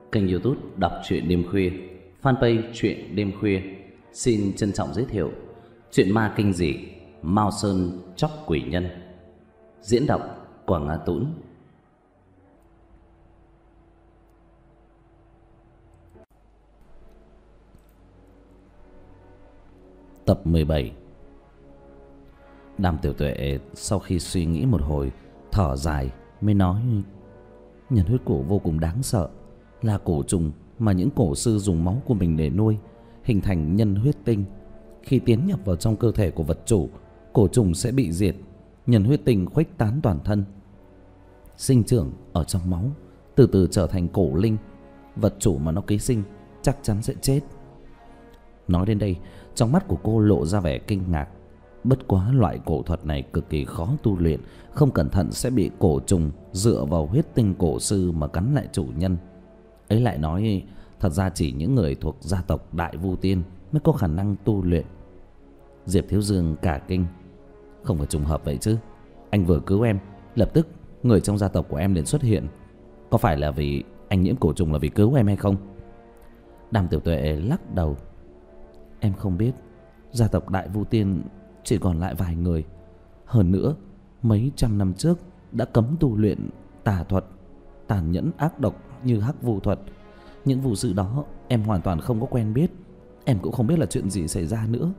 Kênh YouTube đọc truyện đêm khuya, fanpage truyện đêm khuya xin trân trọng giới thiệu truyện ma kinh dị Mao Sơn Chóc Quỷ Nhân. Diễn đọc Quảng Á Tũng. Tập 17. Đàm Tiểu Tuệ sau khi suy nghĩ một hồi, thở dài mới nói: nhân huyết cổ vô cùng đáng sợ, là cổ trùng mà những cổ sư dùng máu của mình để nuôi, hình thành nhân huyết tinh. Khi tiến nhập vào trong cơ thể của vật chủ, cổ trùng sẽ bị diệt, nhân huyết tinh khuếch tán toàn thân, sinh trưởng ở trong máu, từ từ trở thành cổ linh. Vật chủ mà nó ký sinh chắc chắn sẽ chết. Nói đến đây, trong mắt của cô lộ ra vẻ kinh ngạc. Bất quá loại cổ thuật này cực kỳ khó tu luyện, không cẩn thận sẽ bị cổ trùng dựa vào huyết tinh cổ sư mà cắn lại chủ nhân. Ấy lại nói, thật ra chỉ những người thuộc gia tộc Đại Vu Tiên mới có khả năng tu luyện. Diệp Thiếu Dương cả kinh: không phải trùng hợp vậy chứ? Anh vừa cứu em, lập tức người trong gia tộc của em liền xuất hiện. Có phải là vì anh nhiễm cổ trùng là vì cứu em hay không? Đàm Tiểu Tuệ lắc đầu: em không biết. Gia tộc Đại Vu Tiên chỉ còn lại vài người. Hơn nữa, mấy trăm năm trước đã cấm tu luyện tà thuật tàn nhẫn ác độc như hắc vu thuật. Những vụ sự đó em hoàn toàn không có quen biết. Em cũng không biết là chuyện gì xảy ra nữa.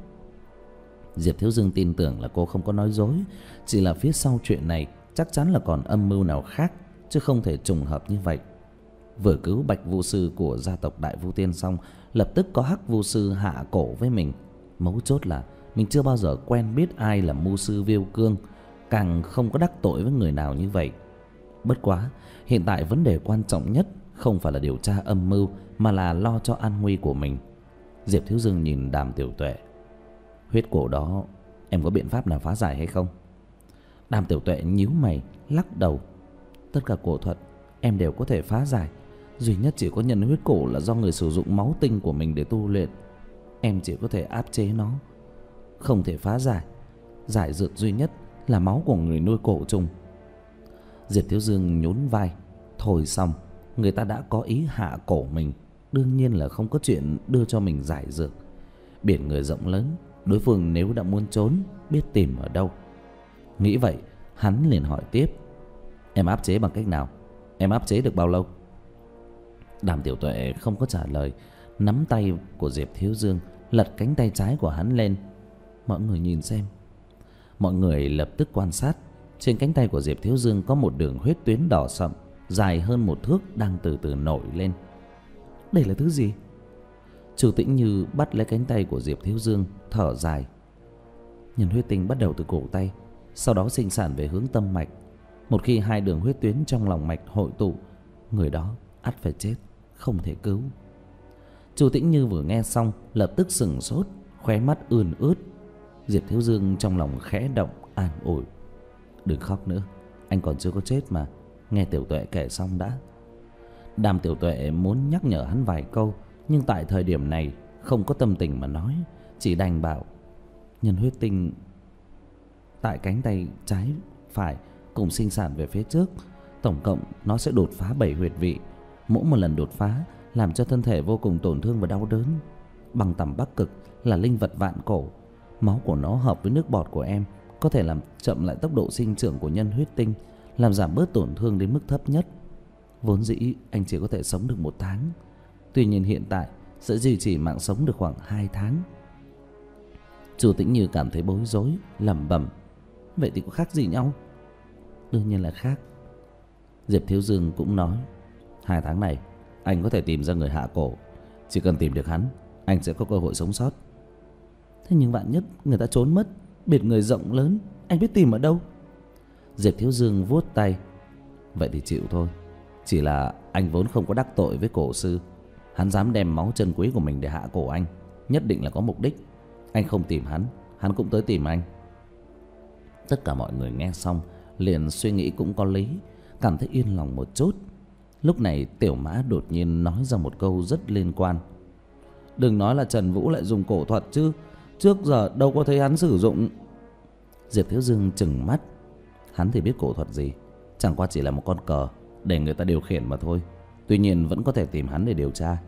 Diệp Thiếu Dương tin tưởng là cô không có nói dối, chỉ là phía sau chuyện này chắc chắn là còn âm mưu nào khác, chứ không thể trùng hợp như vậy. Vừa cứu Bạch Vu Sư của gia tộc Đại Vu Tiên xong, lập tức có Hắc Vu Sư hạ cổ với mình. Mấu chốt là mình chưa bao giờ quen biết ai là mưu sư Viêu Cương, càng không có đắc tội với người nào như vậy. Bất quá, hiện tại vấn đề quan trọng nhất không phải là điều tra âm mưu, mà là lo cho an nguy của mình. Diệp Thiếu Dương nhìn Đàm Tiểu Tuệ: huyết cổ đó em có biện pháp nào phá giải hay không? Đàm Tiểu Tuệ nhíu mày lắc đầu: tất cả cổ thuật em đều có thể phá giải, duy nhất chỉ có nhân huyết cổ là do người sử dụng máu tinh của mình để tu luyện. Em chỉ có thể áp chế nó, không thể phá giải. Giải dược duy nhất là máu của người nuôi cổ trùng. Diệp Thiếu Dương nhún vai: thôi xong, người ta đã có ý hạ cổ mình, đương nhiên là không có chuyện đưa cho mình giải dược. Biển người rộng lớn, đối phương nếu đã muốn trốn, biết tìm ở đâu. Nghĩ vậy, hắn liền hỏi tiếp: em áp chế bằng cách nào? Em áp chế được bao lâu? Đàm Tiểu Tuệ không có trả lời, nắm tay của Diệp Thiếu Dương, lật cánh tay trái của hắn lên: mọi người nhìn xem. Mọi người lập tức quan sát. Trên cánh tay của Diệp Thiếu Dương có một đường huyết tuyến đỏ sậm, dài hơn 1 thước, đang từ từ nổi lên. Đây là thứ gì? Chu Tĩnh Như bắt lấy cánh tay của Diệp Thiếu Dương, thở dài: nhân huyết tinh bắt đầu từ cổ tay, sau đó sinh sản về hướng tâm mạch. Một khi hai đường huyết tuyến trong lòng mạch hội tụ, người đó ắt phải chết, không thể cứu. Chu Tĩnh Như vừa nghe xong lập tức sửng sốt, khóe mắt ươn ướt. Diệp Thiếu Dương trong lòng khẽ động, an ủi: đừng khóc nữa, anh còn chưa có chết mà, nghe Tiểu Tuệ kể xong đã. Đàm Tiểu Tuệ muốn nhắc nhở hắn vài câu, nhưng tại thời điểm này không có tâm tình mà nói, chỉ đành bảo: nhân huyết tinh tại cánh tay trái phải cùng sinh sản về phía trước, tổng cộng nó sẽ đột phá 7 huyệt vị. Mỗi một lần đột phá làm cho thân thể vô cùng tổn thương và đau đớn. Băng tầm Bắc Cực là linh vật vạn cổ, máu của nó hợp với nước bọt của em, có thể làm chậm lại tốc độ sinh trưởng của nhân huyết tinh, làm giảm bớt tổn thương đến mức thấp nhất. Vốn dĩ anh chỉ có thể sống được 1 tháng, tuy nhiên hiện tại sẽ duy trì mạng sống được khoảng 2 tháng. Chu Tĩnh Như cảm thấy bối rối, lẩm bẩm: vậy thì có khác gì nhau? Đương nhiên là khác. Diệp Thiếu Dương cũng nói: 2 tháng này anh có thể tìm ra người hạ cổ, chỉ cần tìm được hắn, anh sẽ có cơ hội sống sót. Thế nhưng vạn nhất người ta trốn mất, biển người rộng lớn, anh biết tìm ở đâu? Diệp Thiếu Dương vuốt tay: vậy thì chịu thôi. Chỉ là anh vốn không có đắc tội với cổ sư, hắn dám đem máu chân quý của mình để hạ cổ anh, nhất định là có mục đích. Anh không tìm hắn, hắn cũng tới tìm anh. Tất cả mọi người nghe xong liền suy nghĩ cũng có lý, cảm thấy yên lòng một chút. Lúc này Tiểu Mã đột nhiên nói ra một câu rất liên quan: đừng nói là Trần Vũ lại dùng cổ thuật chứ, trước giờ đâu có thấy hắn sử dụng. Diệp Thiếu Dương trừng mắt: hắn thì biết cổ thuật gì, chẳng qua chỉ là một con cờ để người ta điều khiển mà thôi. Tuy nhiên vẫn có thể tìm hắn để điều tra.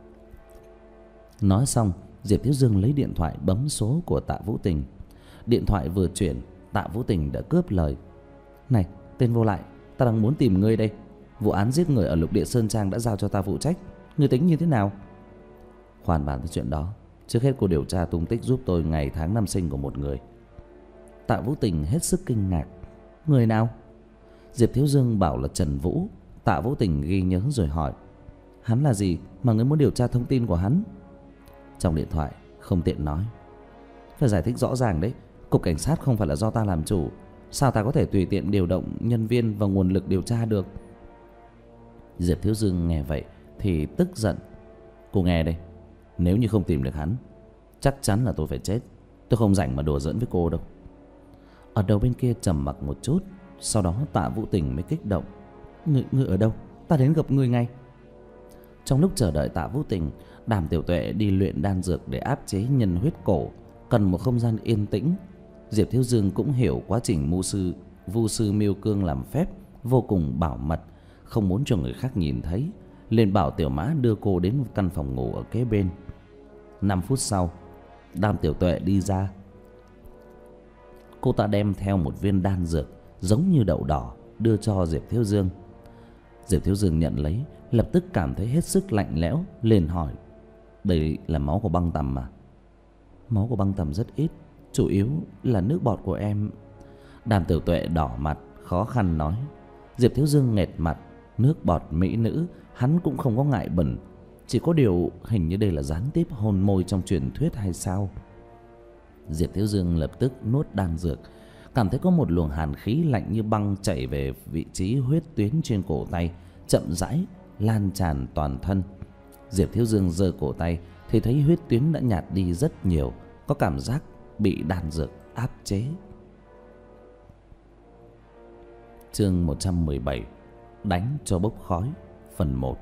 Nói xong, Diệp Thiếu Dương lấy điện thoại bấm số của Tạ Vũ Tình. Điện thoại vừa chuyển, Tạ Vũ Tình đã cướp lời. Này, tên vô lại, ta đang muốn tìm ngươi đây. Vụ án giết người ở Lục Địa Sơn Trang đã giao cho ta phụ trách. Ngươi tính như thế nào? Khoan bàn tới chuyện đó. Trước hết cô điều tra tung tích giúp tôi ngày tháng năm sinh của một người. Tạ Vũ Tình hết sức kinh ngạc. Người nào? Diệp Thiếu Dương bảo là Trần Vũ. Tạ Vũ Tình ghi nhớ rồi hỏi. Hắn là gì mà ngươi muốn điều tra thông tin của hắn? Trong điện thoại không tiện nói. Phải giải thích rõ ràng đấy. Cục cảnh sát không phải là do ta làm chủ. Sao ta có thể tùy tiện điều động nhân viên và nguồn lực điều tra được? Diệp Thiếu Dương nghe vậy thì tức giận. Cô nghe đây, nếu như không tìm được hắn, chắc chắn là tôi phải chết. Tôi không rảnh mà đùa giỡn với cô đâu. Ở đầu bên kia trầm mặc một chút, sau đó Tạ Vũ Tình mới kích động. Ngươi ở đâu? Ta đến gặp ngươi ngay. Trong lúc chờ đợi Tạ Vũ Tình, Đàm Tiểu Tuệ đi luyện đan dược để áp chế nhân huyết cổ, cần một không gian yên tĩnh. Diệp Thiếu Dương cũng hiểu quá trình vu sư Miêu Cương làm phép vô cùng bảo mật, không muốn cho người khác nhìn thấy, liền bảo Tiểu Mã đưa cô đến căn phòng ngủ ở kế bên. 5 phút sau, Đàm Tiểu Tuệ đi ra. Cô ta đem theo một viên đan dược giống như đậu đỏ đưa cho Diệp Thiếu Dương. Diệp Thiếu Dương nhận lấy, lập tức cảm thấy hết sức lạnh lẽo, liền hỏi. Đây là máu của băng tầm à? Máu của băng tầm rất ít, chủ yếu là nước bọt của em. Đàm Tiểu Tuệ đỏ mặt, khó khăn nói. Diệp Thiếu Dương nghệt mặt. Nước bọt mỹ nữ hắn cũng không có ngại bẩn. Chỉ có điều hình như đây là gián tiếp hôn môi trong truyền thuyết hay sao? Diệp Thiếu Dương lập tức nuốt đan dược, cảm thấy có một luồng hàn khí lạnh như băng chảy về vị trí huyết tuyến trên cổ tay, chậm rãi lan tràn toàn thân. Diệp Thiếu Dương giơ cổ tay thì thấy huyết tuyến đã nhạt đi rất nhiều, có cảm giác bị đan dược áp chế. Chương 117: Đánh cho bốc khói, phần 1.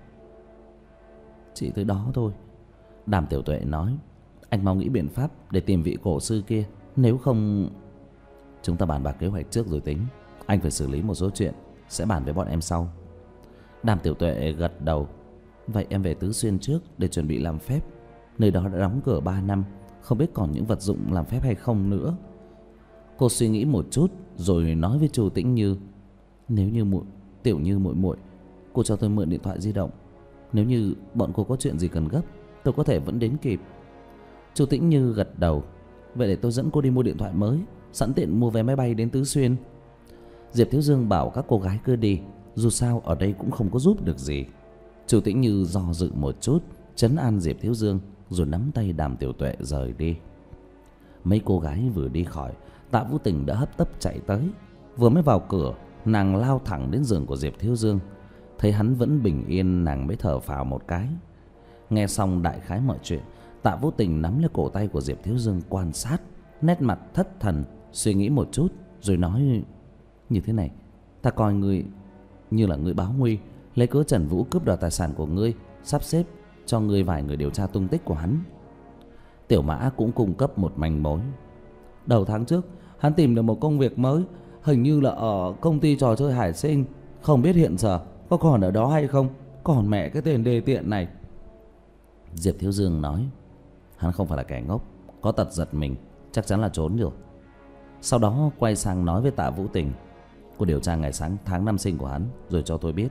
Chỉ tới đó thôi, Đàm Tiểu Tuệ nói. Anh mau nghĩ biện pháp để tìm vị cổ sư kia, nếu không... Chúng ta bàn bạc kế hoạch trước rồi tính. Anh phải xử lý một số chuyện, sẽ bàn với bọn em sau. Đàm Tiểu Tuệ gật đầu. Vậy em về Tứ Xuyên trước để chuẩn bị làm phép. Nơi đó đã đóng cửa 3 năm, không biết còn những vật dụng làm phép hay không nữa. Cô suy nghĩ một chút rồi nói với Chu Tĩnh Như. Nếu như Tiểu Như muội muội, cô cho tôi mượn điện thoại di động. Nếu như bọn cô có chuyện gì cần gấp, tôi có thể vẫn đến kịp. Chu Tĩnh Như gật đầu. Vậy để tôi dẫn cô đi mua điện thoại mới, sẵn tiện mua vé máy bay đến Tứ Xuyên. Diệp Thiếu Dương bảo các cô gái cứ đi, dù sao ở đây cũng không có giúp được gì. Chu Tĩnh Như do dự một chút, trấn an Diệp Thiếu Dương rồi nắm tay Đàm Tiểu Tuệ rời đi. Mấy cô gái vừa đi khỏi, Tạ Vũ Tình đã hấp tấp chạy tới. Vừa mới vào cửa, nàng lao thẳng đến giường của Diệp Thiếu Dương. Thấy hắn vẫn bình yên, nàng mới thở phào một cái. Nghe xong đại khái mọi chuyện, Tạ Vũ Tình nắm lấy cổ tay của Diệp Thiếu Dương quan sát, nét mặt thất thần, suy nghĩ một chút rồi nói. Như thế này, ta coi ngươi như là người báo nguy, lấy cớ Trần Vũ cướp đoạt tài sản của ngươi, sắp xếp cho ngươi vài người điều tra tung tích của hắn. Tiểu Mã cũng cung cấp một manh mối. Đầu tháng trước, hắn tìm được một công việc mới, hình như là ở công ty trò chơi Hải Sinh. Không biết hiện giờ có còn ở đó hay không. Còn mẹ cái tên đê tiện này. Diệp Thiếu Dương nói. Hắn không phải là kẻ ngốc, có tật giật mình, chắc chắn là trốn rồi. Sau đó quay sang nói với Tạ Vũ Tình. Cô điều tra ngày tháng năm sinh của hắn rồi cho tôi biết.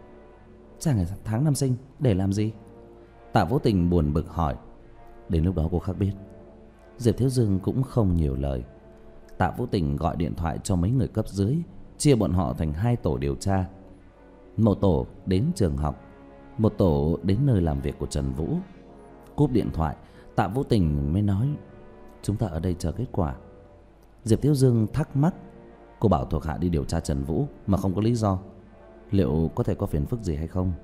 Tra ngày tháng năm sinh để làm gì? Tạ Vũ Tình buồn bực hỏi. Đến lúc đó cô khác biết. Diệp Thiếu Dương cũng không nhiều lời. Tạ Vũ Tình gọi điện thoại cho mấy người cấp dưới, chia bọn họ thành 2 tổ điều tra. Một tổ đến trường học, một tổ đến nơi làm việc của Trần Vũ. Cúp điện thoại, Tạ Vũ Tình mới nói. Chúng ta ở đây chờ kết quả. Diệp Thiếu Dương thắc mắc. Cô bảo thuộc hạ đi điều tra Trần Vũ mà không có lý do, liệu có thể có phiền phức gì hay không?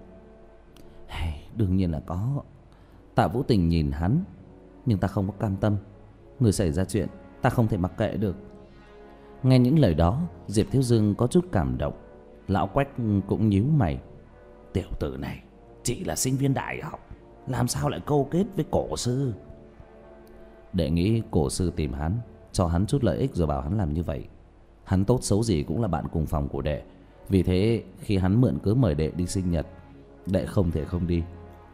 Đương nhiên là có. Tạ Vũ Tình nhìn hắn. Nhưng ta không có cam tâm. Người xảy ra chuyện ta không thể mặc kệ được. Nghe những lời đó, Diệp Thiếu Dương có chút cảm động. Lão Quách cũng nhíu mày. Tiểu tử này chỉ là sinh viên đại học, làm sao lại câu kết với cổ sư? Đệ nghĩ cổ sư tìm hắn, cho hắn chút lợi ích rồi bảo hắn làm như vậy. Hắn tốt xấu gì cũng là bạn cùng phòng của đệ. Vì thế khi hắn mượn cớ mời đệ đi sinh nhật, đệ không thể không đi.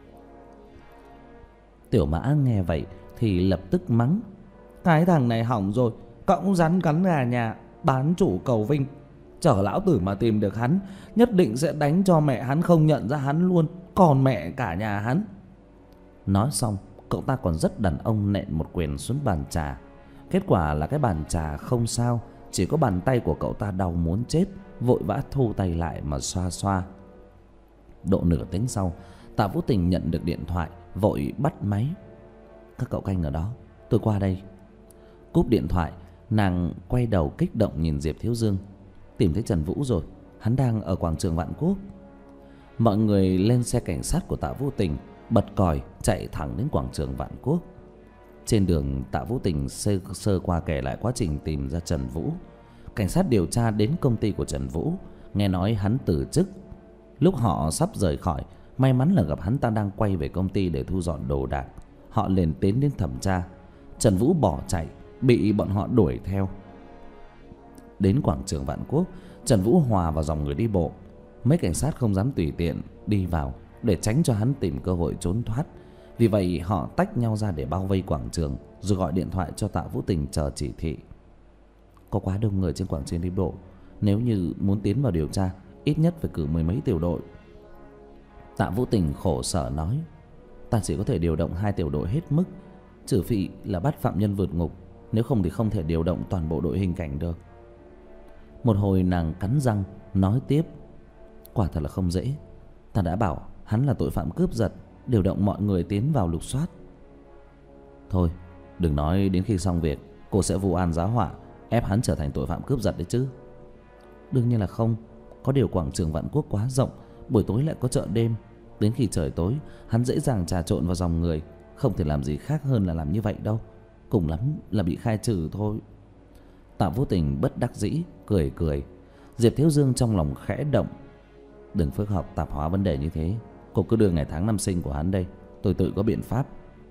Tiểu Mã nghe vậy thì lập tức mắng: cái thằng này hỏng rồi, cõng rắn cắn gà nhà, bán chủ cầu vinh. Chở lão tử mà tìm được hắn, nhất định sẽ đánh cho mẹ hắn không nhận ra hắn luôn, còn mẹ cả nhà hắn. Nói xong, cậu ta còn rất đàn ông nện một quyền xuống bàn trà. Kết quả là cái bàn trà không sao, chỉ có bàn tay của cậu ta đau muốn chết, vội vã thu tay lại mà xoa xoa. Độ nửa tiếng sau, Tạ Vũ Tình nhận được điện thoại, vội bắt máy. Các cậu canh ở đó, tôi qua đây. Cúp điện thoại, nàng quay đầu kích động nhìn Diệp Thiếu Dương. Tìm thấy Trần Vũ rồi, hắn đang ở quảng trường Vạn Quốc. Mọi người lên xe cảnh sát của Tạ Vũ Tình, bật còi chạy thẳng đến quảng trường Vạn Quốc. Trên đường, Tạ Vũ Tình sơ qua kể lại quá trình tìm ra Trần Vũ. Cảnh sát điều tra đến công ty của Trần Vũ, nghe nói hắn từ chức. Lúc họ sắp rời khỏi, may mắn là gặp hắn ta đang quay về công ty để thu dọn đồ đạc. Họ liền tiến đến thẩm tra. Trần Vũ bỏ chạy, bị bọn họ đuổi theo. Đến quảng trường Vạn Quốc, Trần Vũ hòa vào dòng người đi bộ. Mấy cảnh sát không dám tùy tiện đi vào để tránh cho hắn tìm cơ hội trốn thoát. Vì vậy họ tách nhau ra để bao vây quảng trường, rồi gọi điện thoại cho Tạ Vũ Tình chờ chỉ thị. Có quá đông người trên quảng trường đi bộ, nếu như muốn tiến vào điều tra, ít nhất phải cử 10 mấy tiểu đội. Tạ Vũ Tình khổ sở nói: ta chỉ có thể điều động 2 tiểu đội hết mức, trừ phi là bắt phạm nhân vượt ngục, nếu không thì không thể điều động toàn bộ đội hình cảnh được. Một hồi nàng cắn răng nói tiếp: quả thật là không dễ. Ta đã bảo hắn là tội phạm cướp giật, điều động mọi người tiến vào lục soát. Thôi, đừng nói đến khi xong việc cô sẽ vu oan giá họa, ép hắn trở thành tội phạm cướp giật đấy chứ. Đương nhiên là không. Có điều quảng trường Vạn Quốc quá rộng, buổi tối lại có chợ đêm. Đến khi trời tối, hắn dễ dàng trà trộn vào dòng người, không thể làm gì khác hơn là làm như vậy đâu. Cùng lắm là bị khai trừ thôi. Tạ Vũ Tình bất đắc dĩ cười cười. Diệp Thiếu Dương trong lòng khẽ động. Đừng phức hợp tạp hóa vấn đề như thế. Cô cứ đưa ngày tháng năm sinh của hắn đây, tôi tự có biện pháp.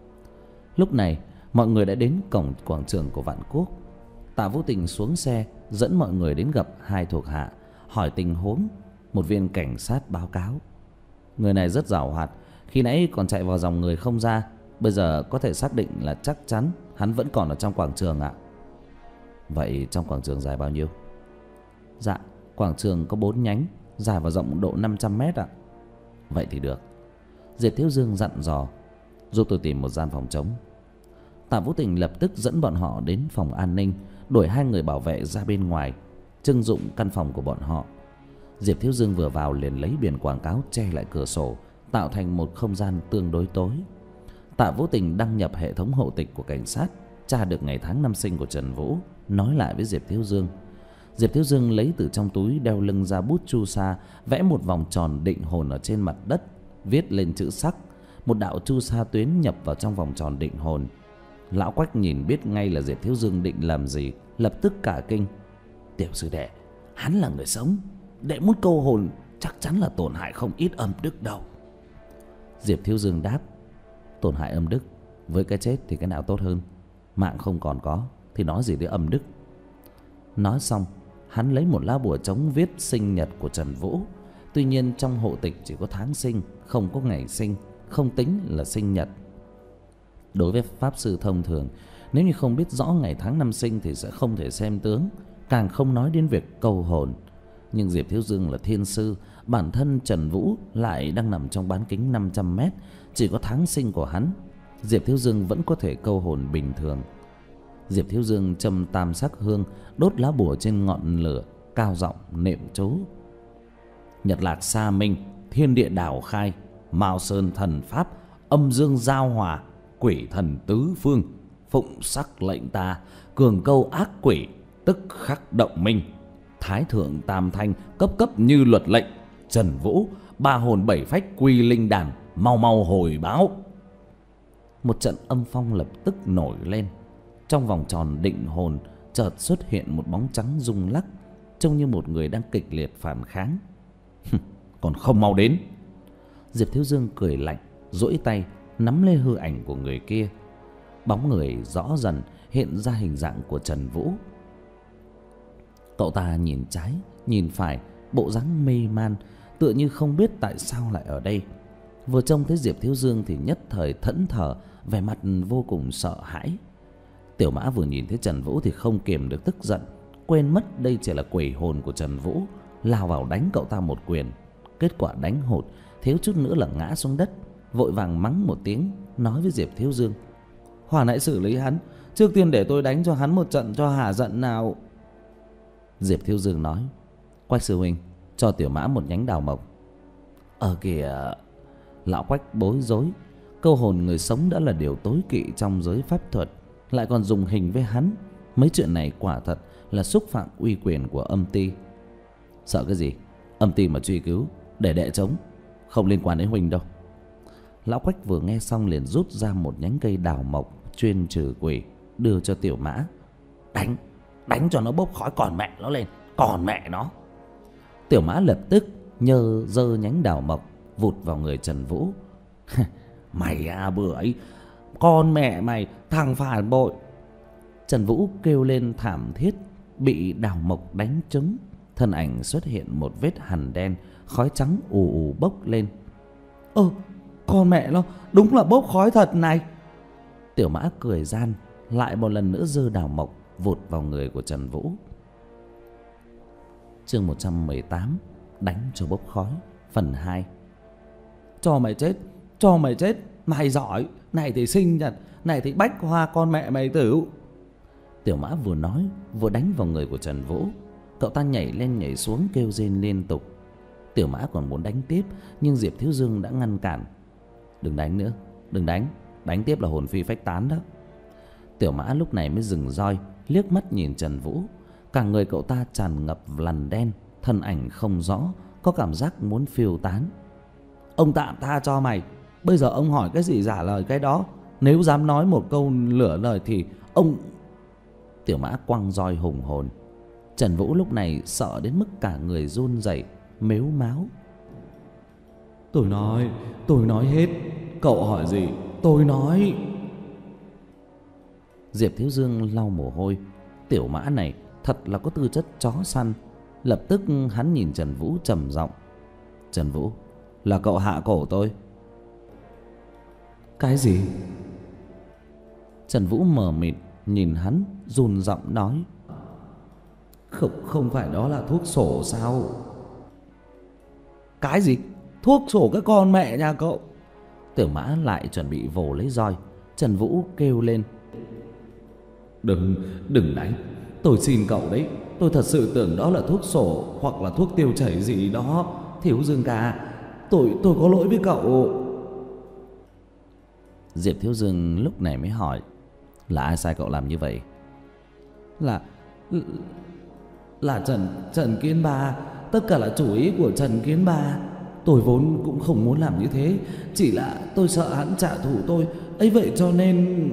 Lúc này mọi người đã đến cổng quảng trường của Vạn Quốc. Tạ Vũ Tình xuống xe, dẫn mọi người đến gặp 2 thuộc hạ, hỏi tình huống. Một viên cảnh sát báo cáo: người này rất giàu hoạt, khi nãy còn chạy vào dòng người không ra. Bây giờ có thể xác định là chắc chắn hắn vẫn còn ở trong quảng trường ạ. Vậy trong quảng trường dài bao nhiêu? Dạ, quảng trường có 4 nhánh, dài và rộng độ 500 mét ạ. Vậy thì được. Diệp Thiếu Dương dặn dò: giúp tôi tìm một gian phòng trống. Tạ Vũ Tình lập tức dẫn bọn họ đến phòng an ninh, đuổi 2 người bảo vệ ra bên ngoài, trưng dụng căn phòng của bọn họ. Diệp Thiếu Dương vừa vào liền lấy biển quảng cáo che lại cửa sổ, tạo thành một không gian tương đối tối. Tạ Vũ Tình đăng nhập hệ thống hộ tịch của cảnh sát, tra được ngày tháng năm sinh của Trần Vũ, nói lại với Diệp Thiếu Dương. Diệp Thiếu Dương lấy từ trong túi đeo lưng ra bút chu sa, vẽ một vòng tròn định hồn ở trên mặt đất, viết lên chữ sắc. Một đạo chu sa tuyến nhập vào trong vòng tròn định hồn. Lão Quách nhìn biết ngay là Diệp Thiếu Dương định làm gì, lập tức cả kinh: tiểu sư đệ, hắn là người sống, đệ muốn câu hồn chắc chắn là tổn hại không ít âm đức đâu. Diệp Thiếu Dương đáp: tổn hại âm đức, với cái chết thì cái nào tốt hơn? Mạng không còn có thì nói gì đến âm đức. Nói xong, hắn lấy một lá bùa trống viết sinh nhật của Trần Vũ. Tuy nhiên trong hộ tịch chỉ có tháng sinh, không có ngày sinh, không tính là sinh nhật. Đối với pháp sư thông thường, nếu như không biết rõ ngày tháng năm sinh thì sẽ không thể xem tướng, càng không nói đến việc câu hồn. Nhưng Diệp Thiếu Dương là thiên sư, bản thân Trần Vũ lại đang nằm trong bán kính 500 mét, chỉ có tháng sinh của hắn, Diệp Thiếu Dương vẫn có thể câu hồn bình thường. Diệp Thiếu Dương châm tam sắc hương, đốt lá bùa trên ngọn lửa, cao giọng niệm chú: nhật lạc sa minh, thiên địa đảo khai, mao sơn thần pháp, âm dương giao hòa, quỷ thần tứ phương, phụng sắc lệnh ta, cường câu ác quỷ, tức khắc động minh. Thái thượng tam thanh, cấp cấp như luật lệnh. Trần Vũ, 3 hồn 7 phách quy linh đàn, mau mau hồi báo. Một trận âm phong lập tức nổi lên. Trong vòng tròn định hồn chợt xuất hiện một bóng trắng rung lắc, trông như một người đang kịch liệt phản kháng. Còn không mau đến. Diệp Thiếu Dương cười lạnh, duỗi tay nắm lấy hư ảnh của người kia. Bóng người rõ dần hiện ra hình dạng của Trần Vũ. Cậu ta nhìn trái nhìn phải, bộ dáng mê man, tựa như không biết tại sao lại ở đây. Vừa trông thấy Diệp Thiếu Dương thì nhất thời thẫn thờ, vẻ mặt vô cùng sợ hãi. Tiểu Mã vừa nhìn thấy Trần Vũ thì không kiềm được tức giận, quên mất đây chỉ là quỷ hồn của Trần Vũ, lao vào đánh cậu ta một quyền. Kết quả đánh hụt, thiếu chút nữa là ngã xuống đất, vội vàng mắng một tiếng, nói với Diệp Thiếu Dương: "Hòa nãy xử lý hắn, trước tiên để tôi đánh cho hắn một trận cho hả giận nào." Diệp Thiếu Dương nói: "Quách sư huynh, cho Tiểu Mã một nhánh đào mộc." Kìa. Lão Quách bối rối, câu hồn người sống đã là điều tối kỵ trong giới pháp thuật, lại còn dùng hình với hắn, mấy chuyện này quả thật là xúc phạm uy quyền của âm ty. Sợ cái gì? Âm ty mà truy cứu để đệ chống, không liên quan đến huynh đâu. Lão Quách vừa nghe xong liền rút ra một nhánh cây đào mộc chuyên trừ quỷ, đưa cho Tiểu Mã. Đánh cho nó bốc khói còn mẹ nó lên, còn mẹ nó. Tiểu Mã lập tức giơ nhánh đào mộc vụt vào người Trần Vũ. "Mày à bữa ấy, con mẹ mày, thằng phản bội!" Trần Vũ kêu lên thảm thiết, bị đào mộc đánh trúng, thân ảnh xuất hiện một vết hằn đen, khói trắng ù ù bốc lên. Con mẹ nó, đúng là bốc khói thật này. Tiểu Mã cười gian, lại một lần nữa giơ đào mộc vụt vào người của Trần Vũ. Chương 118: Đánh cho bốc khói, phần 2. Cho mày chết, mày giỏi, này thì sinh nhật, này thì bách hoa con mẹ mày tử. Tiểu Mã vừa nói vừa đánh vào người của Trần Vũ. Cậu ta nhảy lên nhảy xuống kêu rên liên tục. Tiểu Mã còn muốn đánh tiếp, nhưng Diệp Thiếu Dương đã ngăn cản. "Đừng đánh nữa, đừng đánh, đánh tiếp là hồn phi phách tán đó." Tiểu Mã lúc này mới dừng roi, liếc mắt nhìn Trần Vũ. Cả người cậu ta tràn ngập lằn đen, thân ảnh không rõ, có cảm giác muốn phiêu tán. "Ông tạm tha cho mày, bây giờ ông hỏi cái gì giả lời cái đó, nếu dám nói một câu lửa lời thì ông..." Tiểu Mã quăng roi hùng hồn. Trần Vũ lúc này sợ đến mức cả người run rẩy, mếu máo. Tôi nói hết, cậu hỏi gì tôi nói." Diệp Thiếu Dương lau mồ hôi. Tiểu Mã này thật là có tư chất chó săn. Lập tức hắn nhìn Trần Vũ trầm giọng: "Trần Vũ, là cậu hạ cổ tôi." "Cái gì?" Trần Vũ mờ mịt nhìn hắn, run giọng nói: Không phải đó là thuốc sổ sao?" "Cái gì? Thuốc sổ cái con mẹ nhà cậu!" Tiểu Mã lại chuẩn bị vồ lấy roi. Trần Vũ kêu lên: Đừng đánh, tôi xin cậu đấy, tôi thật sự tưởng đó là thuốc sổ hoặc là thuốc tiêu chảy gì đó. Thiếu Dương ca, tôi có lỗi với cậu." Diệp Thiếu Dương lúc này mới hỏi: "Là ai sai cậu làm như vậy?" Là Trần Kiến Ba, tất cả là chủ ý của Trần Kiến Ba. Tôi vốn cũng không muốn làm như thế, chỉ là tôi sợ hắn trả thù tôi, ấy vậy cho nên..."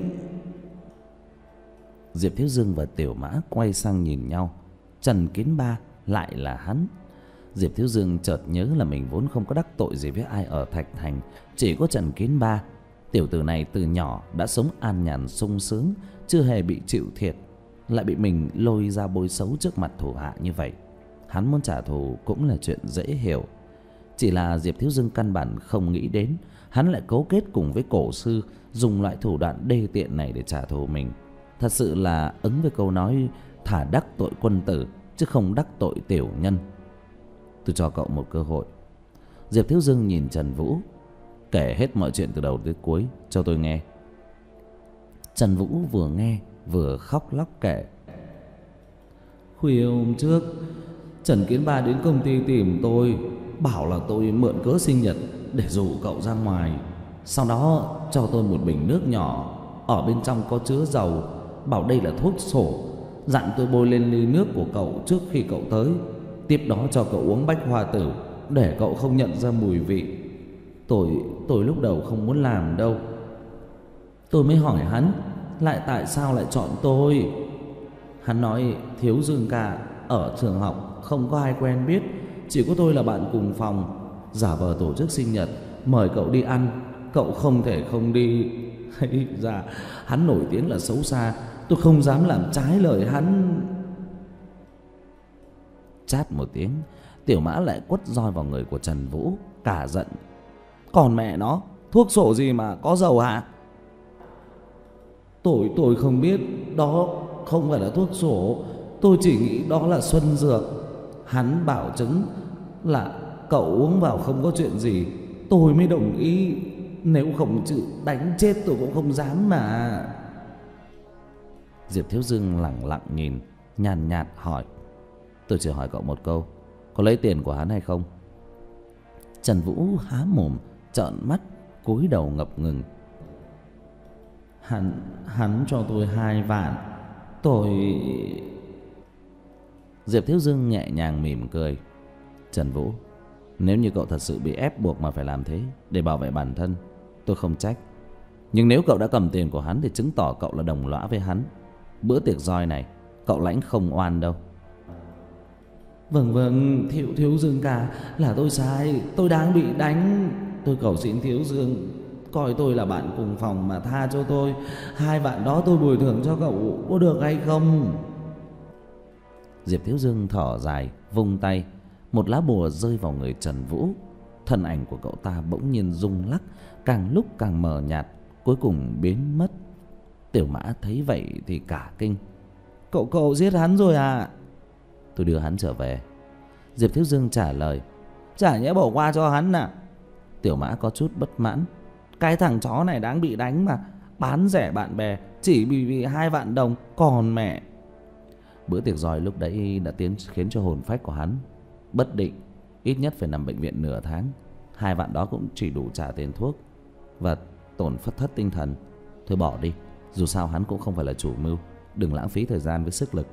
Diệp Thiếu Dương và Tiểu Mã quay sang nhìn nhau. Trần Kiến Ba lại là hắn. Diệp Thiếu Dương chợt nhớ là mình vốn không có đắc tội gì với ai ở Thạch Thành, chỉ có Trần Kiến Ba. Tiểu tử này từ nhỏ đã sống an nhàn sung sướng, chưa hề bị chịu thiệt, lại bị mình lôi ra bôi xấu trước mặt thủ hạ như vậy. Hắn muốn trả thù cũng là chuyện dễ hiểu. Chỉ là Diệp Thiếu Dương căn bản không nghĩ đến hắn lại cấu kết cùng với cổ sư, dùng loại thủ đoạn đê tiện này để trả thù mình. Thật sự là ứng với câu nói thả đắc tội quân tử chứ không đắc tội tiểu nhân. "Tôi cho cậu một cơ hội." Diệp Thiếu Dương nhìn Trần Vũ: "Kể hết mọi chuyện từ đầu tới cuối cho tôi nghe." Trần Vũ vừa nghe vừa khóc lóc kể: "Khuya hôm trước, Trần Kiến Ba đến công ty tìm tôi, bảo là tôi mượn cớ sinh nhật để rủ cậu ra ngoài. Sau đó cho tôi một bình nước nhỏ, ở bên trong có chứa dầu, bảo đây là thuốc sổ, dặn tôi bôi lên ly nước của cậu trước khi cậu tới. Tiếp đó cho cậu uống bách hoa tử để cậu không nhận ra mùi vị. Tôi lúc đầu không muốn làm đâu. Tôi mới hỏi hắn lại tại sao lại chọn tôi. Hắn nói Thiếu Dương ca, ở trường học không có ai quen biết, chỉ có tôi là bạn cùng phòng, giả vờ tổ chức sinh nhật mời cậu đi ăn, cậu không thể không đi. Hay ra hắn nổi tiếng là xấu xa, tôi không dám làm trái lời hắn." Chát một tiếng, Tiểu Mã lại quất roi vào người của Trần Vũ, cả giận: còn mẹ nó, thuốc sổ gì mà có dầu hả? Tôi không biết, đó không phải là thuốc sổ. Tôi chỉ nghĩ đó là xuân dược. Hắn bảo chứng là cậu uống vào không có chuyện gì, tôi mới đồng ý. Nếu không chịu đánh chết tôi cũng không dám mà. Diệp Thiếu Dương lẳng lặng nhìn, nhàn nhạt hỏi: tôi chỉ hỏi cậu một câu, có lấy tiền của hắn hay không? Trần Vũ há mồm trợn mắt, cúi đầu ngập ngừng: Hắn cho tôi 2 vạn. Tôi... Diệp Thiếu Dương nhẹ nhàng mỉm cười: Trần Vũ, nếu như cậu thật sự bị ép buộc mà phải làm thế để bảo vệ bản thân, tôi không trách. Nhưng nếu cậu đã cầm tiền của hắn thì chứng tỏ cậu là đồng lõa với hắn. Bữa tiệc roi này cậu lãnh không oan đâu. Vâng, Thiếu Dương ca, là tôi sai, tôi đang bị đánh. Tôi cầu xin Thiếu Dương coi tôi là bạn cùng phòng mà tha cho tôi. 2 vạn đó tôi bồi thường cho cậu, có được hay không? Diệp Thiếu Dương thở dài, vung tay, một lá bùa rơi vào người Trần Vũ. Thân ảnh của cậu ta bỗng nhiên rung lắc, càng lúc càng mờ nhạt, cuối cùng biến mất. Tiểu Mã thấy vậy thì cả kinh: Cậu giết hắn rồi à? Tôi đưa hắn trở về. Diệp Thiếu Dương trả lời: chả nhẽ bỏ qua cho hắn à? Tiểu Mã có chút bất mãn: cái thằng chó này đáng bị đánh mà, bán rẻ bạn bè chỉ vì 2 vạn đồng, còn mẹ. Bữa tiệc roi lúc đấy đã khiến cho hồn phách của hắn bất định, ít nhất phải nằm bệnh viện nửa tháng. 2 vạn đó cũng chỉ đủ trả tiền thuốc và tổn thất tinh thần. Thôi bỏ đi, dù sao hắn cũng không phải là chủ mưu, đừng lãng phí thời gian với sức lực.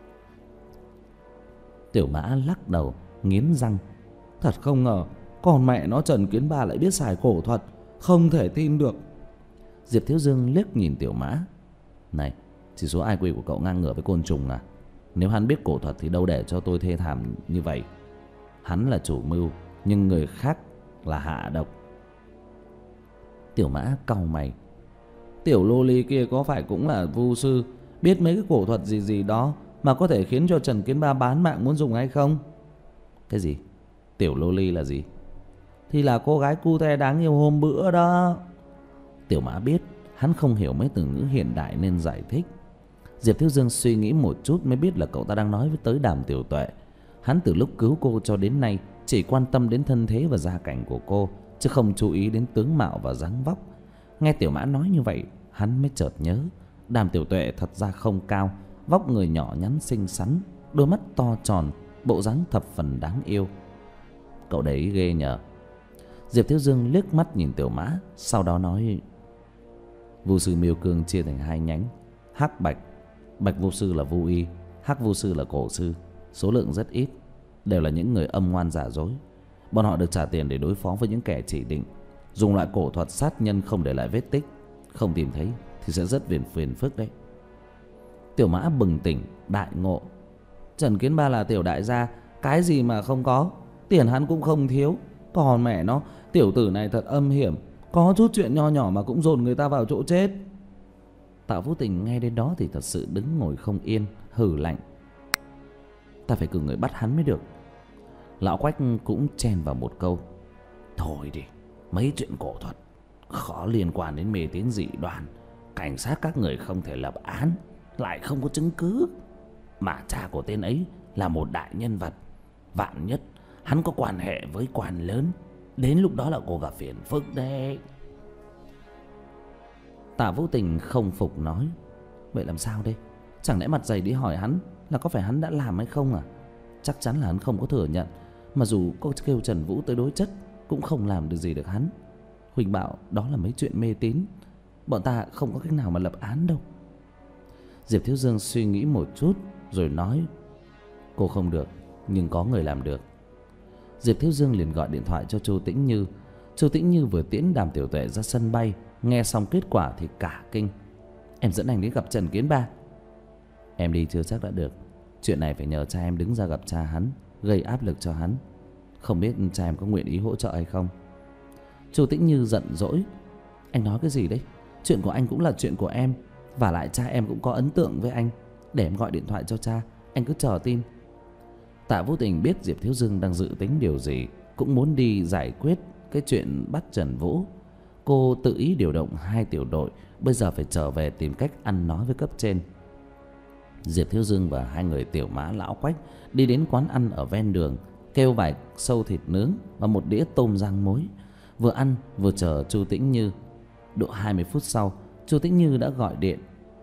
Tiểu Mã lắc đầu, nghiến răng: thật không ngờ, còn mẹ nó Trần Kiến Ba lại biết xài cổ thuật, không thể tin được. Diệp Thiếu Dương liếc nhìn Tiểu Mã: này, chỉ số IQ của cậu ngang ngửa với côn trùng à? Nếu hắn biết cổ thuật thì đâu để cho tôi thê thảm như vậy. Hắn là chủ mưu, nhưng người khác là hạ độc. Tiểu Mã cau mày: tiểu lô ly kia có phải cũng là vu sư, biết mấy cái cổ thuật gì đó mà có thể khiến cho Trần Kiến Ba bán mạng muốn dùng hay không? Cái gì? Tiểu lô ly là gì? Thì là cô gái cu te đáng yêu hôm bữa đó. Tiểu Mã biết hắn không hiểu mấy từ ngữ hiện đại nên giải thích. Diệp Thiếu Dương suy nghĩ một chút mới biết là cậu ta đang nói tới Đàm Tiểu Tuệ. Hắn từ lúc cứu cô cho đến nay chỉ quan tâm đến thân thế và gia cảnh của cô, chứ không chú ý đến tướng mạo và dáng vóc. Nghe Tiểu Mã nói như vậy, hắn mới chợt nhớ Đàm Tiểu Tuệ thật ra không cao, vóc người nhỏ nhắn xinh xắn, đôi mắt to tròn, bộ dáng thập phần đáng yêu. Cậu đấy ghê nhờ. Diệp Thiếu Dương liếc mắt nhìn Tiểu Mã, sau đó nói: vu sư Miêu Cương chia thành 2 nhánh, hắc bạch. Bạch vu sư là vu y, hắc vu sư là cổ sư. Số lượng rất ít, đều là những người âm ngoan giả dối. Bọn họ được trả tiền để đối phó với những kẻ chỉ định, dùng loại cổ thuật sát nhân không để lại vết tích. Không tìm thấy thì sẽ rất phiền phức đấy. Tiểu Mã bừng tỉnh đại ngộ: Trần Kiến Ba là tiểu đại gia, cái gì mà không có, tiền hắn cũng không thiếu. Còn mẹ nó, tiểu tử này thật âm hiểm, có chút chuyện nho nhỏ mà cũng dồn người ta vào chỗ chết. Tạ Vũ Tình nghe đến đó thì thật sự đứng ngồi không yên, hừ lạnh: ta phải cử người bắt hắn mới được. Lão Quách cũng chen vào một câu: thôi đi, mấy chuyện cổ thuật khó liên quan đến mê tín dị đoan, cảnh sát các người không thể lập án, lại không có chứng cứ. Mà cha của tên ấy là một đại nhân vật, vạn nhất hắn có quan hệ với quan lớn, đến lúc đó là cô gặp phiền phức đấy. Tạ Vũ Tình không phục nói: vậy làm sao đây? Chẳng lẽ mặt dày đi hỏi hắn là có phải hắn đã làm hay không à? Chắc chắn là hắn không có thừa nhận, mà dù có kêu Trần Vũ tới đối chất cũng không làm được gì được hắn. Huỳnh bảo đó là mấy chuyện mê tín, bọn ta không có cách nào mà lập án đâu. Diệp Thiếu Dương suy nghĩ một chút rồi nói: cô không được, nhưng có người làm được. Diệp Thiếu Dương liền gọi điện thoại cho Chu Tĩnh Như. Chu Tĩnh Như vừa tiễn Đàm Tiểu Tuệ ra sân bay, nghe xong kết quả thì cả kinh: em dẫn anh đến gặp Trần Kiến Ba. Em đi chưa chắc đã được, chuyện này phải nhờ cha em đứng ra gặp cha hắn, gây áp lực cho hắn. Không biết cha em có nguyện ý hỗ trợ hay không? Chu Tĩnh Như giận dỗi: anh nói cái gì đấy? Chuyện của anh cũng là chuyện của em, và lại cha em cũng có ấn tượng với anh. Để em gọi điện thoại cho cha, anh cứ chờ tin. Tạ Vũ Tình biết Diệp Thiếu Dương đang dự tính điều gì, cũng muốn đi giải quyết cái chuyện bắt Trần Vũ. Cô tự ý điều động 2 tiểu đội, bây giờ phải trở về tìm cách ăn nói với cấp trên. Diệp Thiếu Dương và 2 người Tiểu Mã, Lão Quách đi đến quán ăn ở ven đường, kêu vài xâu thịt nướng và một đĩa tôm rang muối. Vừa ăn vừa chờ Chu Tĩnh Như. Độ 20 phút sau, Chu Tĩnh Như đã gọi điện.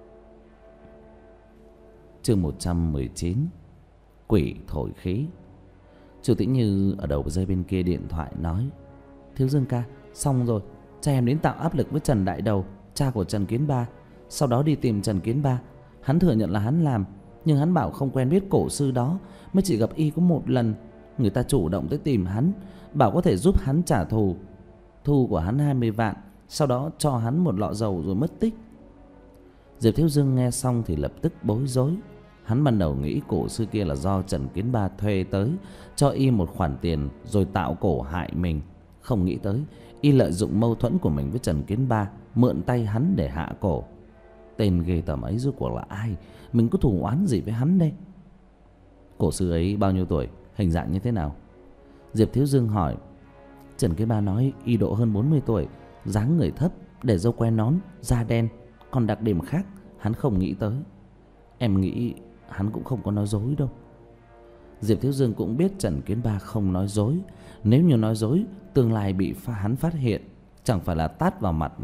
Chương 119: Quỷ thổi khí. Chu Tĩnh Như ở đầu dây bên kia điện thoại nói: Thiếu Dương ca, xong rồi, cha em đến tạo áp lực với Trần Đại Đầu, cha của Trần Kiến Ba. Sau đó đi tìm Trần Kiến Ba. Hắn thừa nhận là hắn làm, nhưng hắn bảo không quen biết cổ sư đó, mới chỉ gặp y có một lần. Người ta chủ động tới tìm hắn, bảo có thể giúp hắn trả thù. Thu của hắn 20 vạn, sau đó cho hắn một lọ dầu rồi mất tích. Diệp Thiếu Dương nghe xong thì lập tức bối rối. Hắn ban đầu nghĩ cổ sư kia là do Trần Kiến Ba thuê tới, cho y một khoản tiền rồi tạo cổ hại mình. Không nghĩ tới y lợi dụng mâu thuẫn của mình với Trần Kiến Ba, mượn tay hắn để hạ cổ. Tên ghê tởm ấy rốt cuộc là ai? Mình có thù oán gì với hắn đây? Cổ sư ấy bao nhiêu tuổi, hình dạng như thế nào? Diệp Thiếu Dương hỏi. Trần Kiến Ba nói y độ hơn 40 tuổi, dáng người thấp, để râu quai nón, da đen. Còn đặc điểm khác hắn không nghĩ tới. Em nghĩ hắn cũng không có nói dối đâu. Diệp Thiếu Dương cũng biết Trần Kiến Ba không nói dối. Nếu như nói dối, tương lai bị hắn phát hiện, chẳng phải là tát vào mặt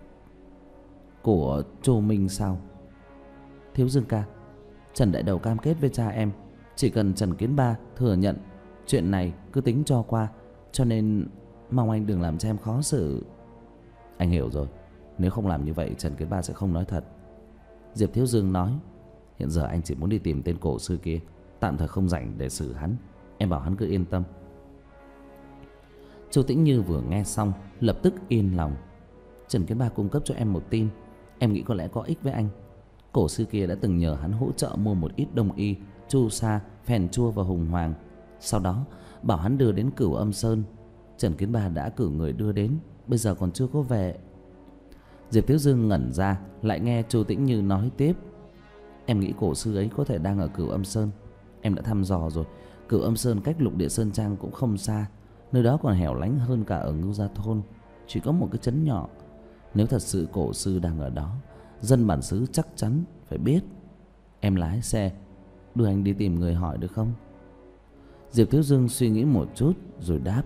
của Chu Minh sao? Thiếu Dương ca, Trần Đại Đầu cam kết với cha em, chỉ cần Trần Kiến Ba thừa nhận, chuyện này cứ tính cho qua. Cho nên mong anh đừng làm cho em khó xử. Anh hiểu rồi, nếu không làm như vậy Trần Kiến Ba sẽ không nói thật. Diệp Thiếu Dương nói. Hiện giờ anh chỉ muốn đi tìm tên cổ sư kia, tạm thời không rảnh để xử hắn. Em bảo hắn cứ yên tâm. Chu Tĩnh Như vừa nghe xong lập tức yên lòng. Trần Kiến Ba cung cấp cho em một tin, em nghĩ có lẽ có ích với anh. Cổ sư kia đã từng nhờ hắn hỗ trợ mua một ít đông y, chu sa, phèn chua và hùng hoàng. Sau đó bảo hắn đưa đến Cửu Âm Sơn. Trần Kiến Ba đã cử người đưa đến, bây giờ còn chưa có về. Diệp Thiếu Dương ngẩn ra, lại nghe Chu Tĩnh Như nói tiếp. Em nghĩ cổ sư ấy có thể đang ở Cửu Âm Sơn. Em đã thăm dò rồi, Cửu Âm Sơn cách Lục Địa Sơn Trang cũng không xa. Nơi đó còn hẻo lánh hơn cả ở Ngưu Gia Thôn, chỉ có một cái trấn nhỏ. Nếu thật sự cổ sư đang ở đó, dân bản xứ chắc chắn phải biết. Em lái xe đưa anh đi tìm người hỏi được không? Diệp Thiếu Dương suy nghĩ một chút rồi đáp.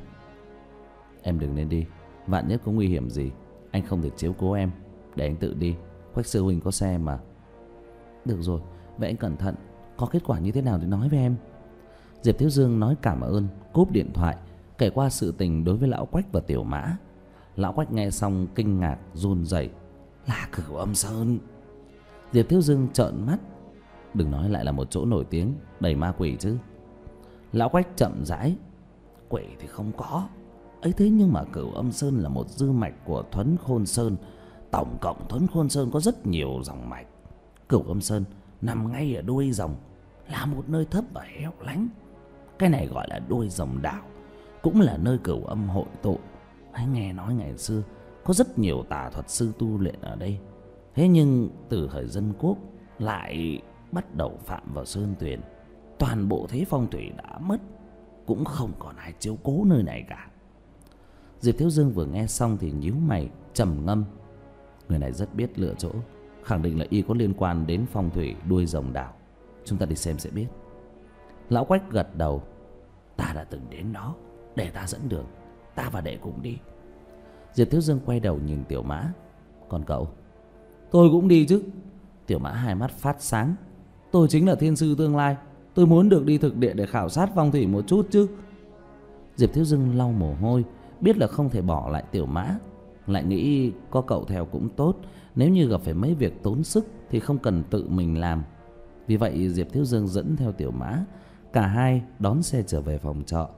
Em đừng nên đi, vạn nhất có nguy hiểm gì anh không thể chiếu cố em, để anh tự đi. Quách sư huynh có xe mà. Được rồi, vậy anh cẩn thận, có kết quả như thế nào thì nói với em. Diệp Thiếu Dương nói cảm ơn, cúp điện thoại, kể qua sự tình đối với Lão Quách và Tiểu Mã. Lão Quách nghe xong kinh ngạc run rẩy. Là Cửu Âm Sơn? Diệp Thiếu Dương trợn mắt. Đừng nói lại là một chỗ nổi tiếng đầy ma quỷ chứ. Lão Quách chậm rãi. Quỷ thì không có ấy thế, nhưng mà Cửu Âm Sơn là một dư mạch của Thuấn Khôn Sơn. Tổng cộng Thuấn Khôn Sơn có rất nhiều dòng mạch. Cửu Âm Sơn nằm ngay ở đuôi dòng, là một nơi thấp và hẻo lánh. Cái này gọi là đuôi dòng đảo, cũng là nơi Cửu Âm hội tụ. Anh nghe nói ngày xưa có rất nhiều tà thuật sư tu luyện ở đây. Thế nhưng từ thời Dân Quốc lại bắt đầu phạm vào sơn tuyền. Toàn bộ thế phong thủy đã mất, cũng không còn ai chiếu cố nơi này cả. Diệp Thiếu Dương vừa nghe xong thì nhíu mày trầm ngâm. Người này rất biết lựa chỗ, khẳng định là y có liên quan đến phong thủy đuôi rồng đảo. Chúng ta đi xem sẽ biết. Lão Quách gật đầu. Ta đã từng đến đó, để ta dẫn đường, ta và đệ cùng đi. Diệp Thiếu Dương quay đầu nhìn Tiểu Mã. Còn cậu? Tôi cũng đi chứ. Tiểu Mã hai mắt phát sáng. Tôi chính là thiên sư tương lai, tôi muốn được đi thực địa để khảo sát phong thủy một chút chứ. Diệp Thiếu Dương lau mồ hôi, biết là không thể bỏ lại Tiểu Mã, lại nghĩ có cậu theo cũng tốt. Nếu như gặp phải mấy việc tốn sức thì không cần tự mình làm. Vì vậy Diệp Thiếu Dương dẫn theo Tiểu Mã. Cả hai đón xe trở về phòng trọ.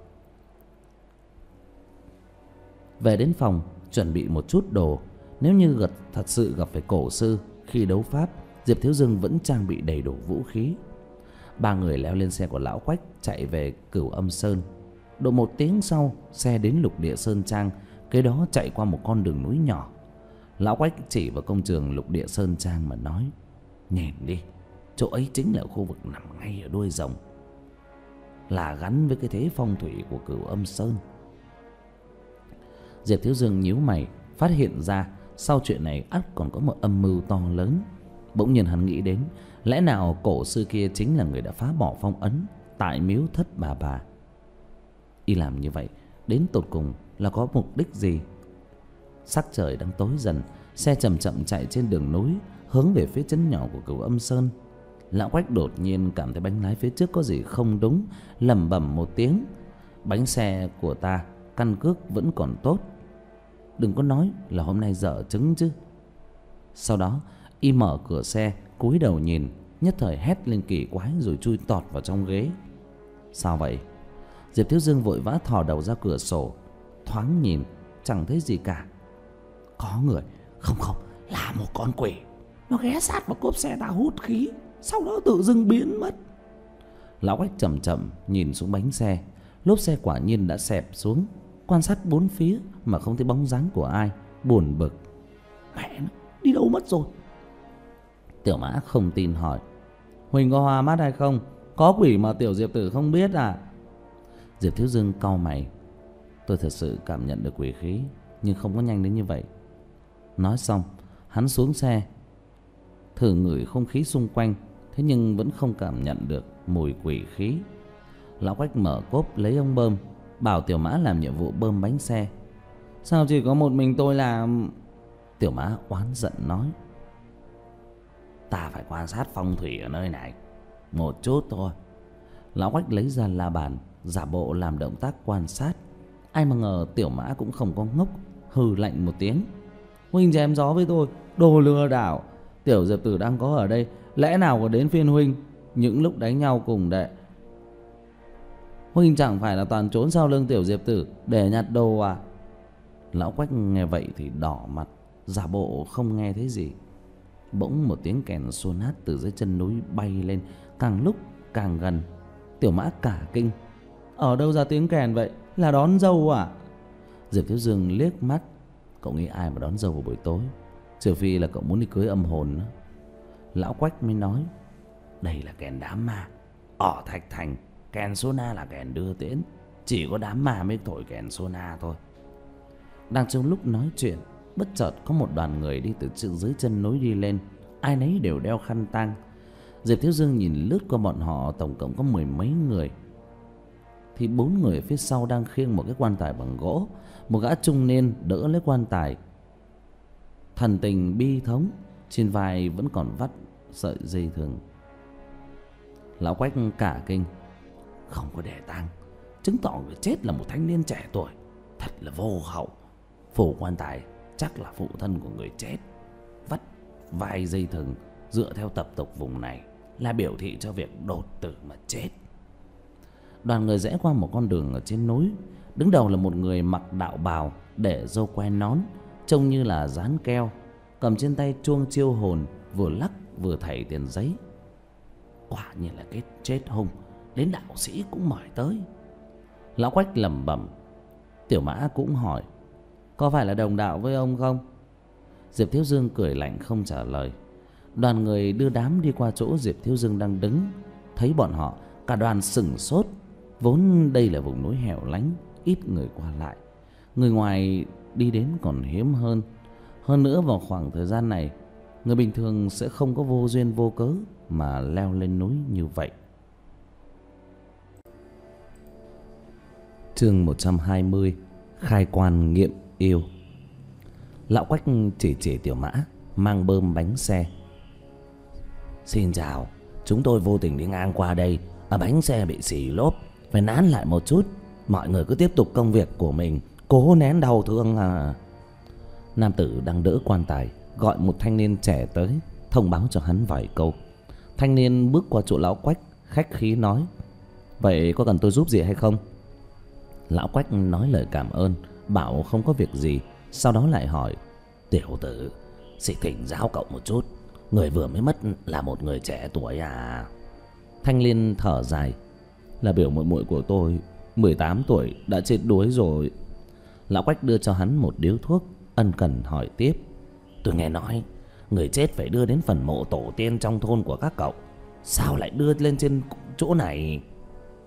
Về đến phòng, chuẩn bị một chút đồ. Nếu như thật sự gặp phải cổ sư khi đấu pháp, Diệp Thiếu Dương vẫn trang bị đầy đủ vũ khí. Ba người leo lên xe của Lão Quách chạy về Cửu Âm Sơn. Độ 1 tiếng sau, xe đến Lục Địa Sơn Trang. Kế đó chạy qua một con đường núi nhỏ. Lão Quách chỉ vào công trường Lục Địa Sơn Trang mà nói. Nhìn đi, chỗ ấy chính là khu vực nằm ngay ở đuôi rồng. là gắn với cái thế phong thủy của Cửu Âm Sơn. Diệp Thiếu Dương nhíu mày, phát hiện ra sau chuyện này ắt còn có một âm mưu to lớn. Bỗng nhiên hắn nghĩ đến, lẽ nào cổ sư kia chính là người đã phá bỏ phong ấn tại miếu Thất Bà. Y làm như vậy đến tột cùng là có mục đích gì? Sắc trời đang tối dần, xe chậm chậm chạy trên đường núi hướng về phía trấn nhỏ của Cửu Âm Sơn. Lão Quách đột nhiên cảm thấy bánh lái phía trước có gì không đúng, lẩm bẩm một tiếng. Bánh xe của ta căn cước vẫn còn tốt, đừng có nói là hôm nay dở trứng chứ. Sau đó y mở cửa xe, cúi đầu nhìn, nhất thời hét lên kỳ quái rồi chui tọt vào trong ghế. Sao vậy? Diệp Thiếu Dương vội vã thò đầu ra cửa sổ, thoáng nhìn chẳng thấy gì cả. Có người. Không, là một con quỷ. Nó ghé sát vào cốp xe ta hút khí, sau đó tự dưng biến mất. Lão Quách chậm chậm nhìn xuống bánh xe. Lốp xe quả nhiên đã xẹp xuống. Quan sát bốn phía mà không thấy bóng dáng của ai, buồn bực. Mẹ nó, đi đâu mất rồi? Tiểu Mã không tin hỏi. Huỳnh có hoa mắt hay không? Có quỷ mà tiểu Diệp tử không biết à? Diệp Thiếu Dương cau mày. Tôi thật sự cảm nhận được quỷ khí, nhưng không có nhanh đến như vậy. Nói xong hắn xuống xe, thử ngửi không khí xung quanh, thế nhưng vẫn không cảm nhận được mùi quỷ khí. Lão Quách mở cốp lấy ống bơm, bảo Tiểu Mã làm nhiệm vụ bơm bánh xe. Sao chỉ có một mình tôi làm? Tiểu Mã oán giận nói. Ta phải quan sát phong thủy ở nơi này một chút thôi. Lão Quách lấy ra la bàn, giả bộ làm động tác quan sát. Ai mà ngờ Tiểu Mã cũng không có ngốc, hừ lạnh một tiếng. Huynh chém gió với tôi, đồ lừa đảo. Tiểu Diệp tử đang có ở đây, lẽ nào có đến phiên huynh những lúc đánh nhau cùng đệ? Huynh chẳng phải là toàn trốn sau lưng tiểu Diệp tử để nhặt đồ à? Lão Quách nghe vậy thì đỏ mặt, giả bộ không nghe thấy gì. Bỗng một tiếng kèn xô nát từ dưới chân núi bay lên, càng lúc càng gần. Tiểu Mã cả kinh. Ở đâu ra tiếng kèn vậy? Là đón dâu à? Diệp Thiếu Dương liếc mắt. Cậu nghĩ ai mà đón dâu vào buổi tối? Trừ phi là cậu muốn đi cưới âm hồn nữa. Lão Quách mới nói. Đây là kèn đám ma. Ở Thạch Thành, kèn số na là kèn đưa tiễn. Chỉ có đám ma mới thổi kèn số na thôi. Đang trong lúc nói chuyện, bất chợt có một đoàn người đi từ dưới chân núi đi lên. Ai nấy đều đeo khăn tang. Diệp Thiếu Dương nhìn lướt qua bọn họ, tổng cộng có mười mấy người. Thì 4 người phía sau đang khiêng một cái quan tài bằng gỗ. Một gã trung niên đỡ lấy quan tài, thần tình bi thống, trên vai vẫn còn vắt sợi dây thừng. Lão Quách cả kinh. Không có để tang, chứng tỏ người chết là một thanh niên trẻ tuổi, thật là vô hậu. Phủ quan tài chắc là phụ thân của người chết. Vắt vai dây thừng dựa theo tập tục vùng này là biểu thị cho việc đột tử mà chết. Đoàn người rẽ qua một con đường ở trên núi. Đứng đầu là một người mặc đạo bào, để râu quai nón, trông như là dán keo, cầm trên tay chuông chiêu hồn, vừa lắc vừa thảy tiền giấy. Quả nhiên là cái chết hung, đến đạo sĩ cũng mời tới. Lão Quách lẩm bẩm. Tiểu Mã cũng hỏi. Có phải là đồng đạo với ông không? Diệp Thiếu Dương cười lạnh không trả lời. Đoàn người đưa đám đi qua chỗ Diệp Thiếu Dương đang đứng. Thấy bọn họ, cả đoàn sửng sốt. Vốn đây là vùng núi hẻo lánh, ít người qua lại, người ngoài đi đến còn hiếm hơn. Hơn nữa vào khoảng thời gian này, người bình thường sẽ không có vô duyên vô cớ mà leo lên núi như vậy. Chương 120. Khai quan nghiệm yêu. Lão Quách chỉ Tiểu Mã mang bơm bánh xe. Xin chào, chúng tôi vô tình đi ngang qua đây, bánh xe bị xì lốp, phải nán lại một chút. Mọi người cứ tiếp tục công việc của mình, cố nén đau thương à. Nam tử đang đỡ quan tài gọi một thanh niên trẻ tới, thông báo cho hắn vài câu. Thanh niên bước qua chỗ Lão Quách, khách khí nói. Vậy có cần tôi giúp gì hay không? Lão Quách nói lời cảm ơn, bảo không có việc gì. Sau đó lại hỏi. Tiểu tử, xin thỉnh giáo cậu một chút, người vừa mới mất là một người trẻ tuổi à? Thanh niên thở dài. Là biểu muội muội của tôi, 18 tuổi đã chết đuối rồi. Lão Quách đưa cho hắn một điếu thuốc, ân cần hỏi tiếp. Tôi nghe nói người chết phải đưa đến phần mộ tổ tiên trong thôn của các cậu, sao lại đưa lên trên chỗ này?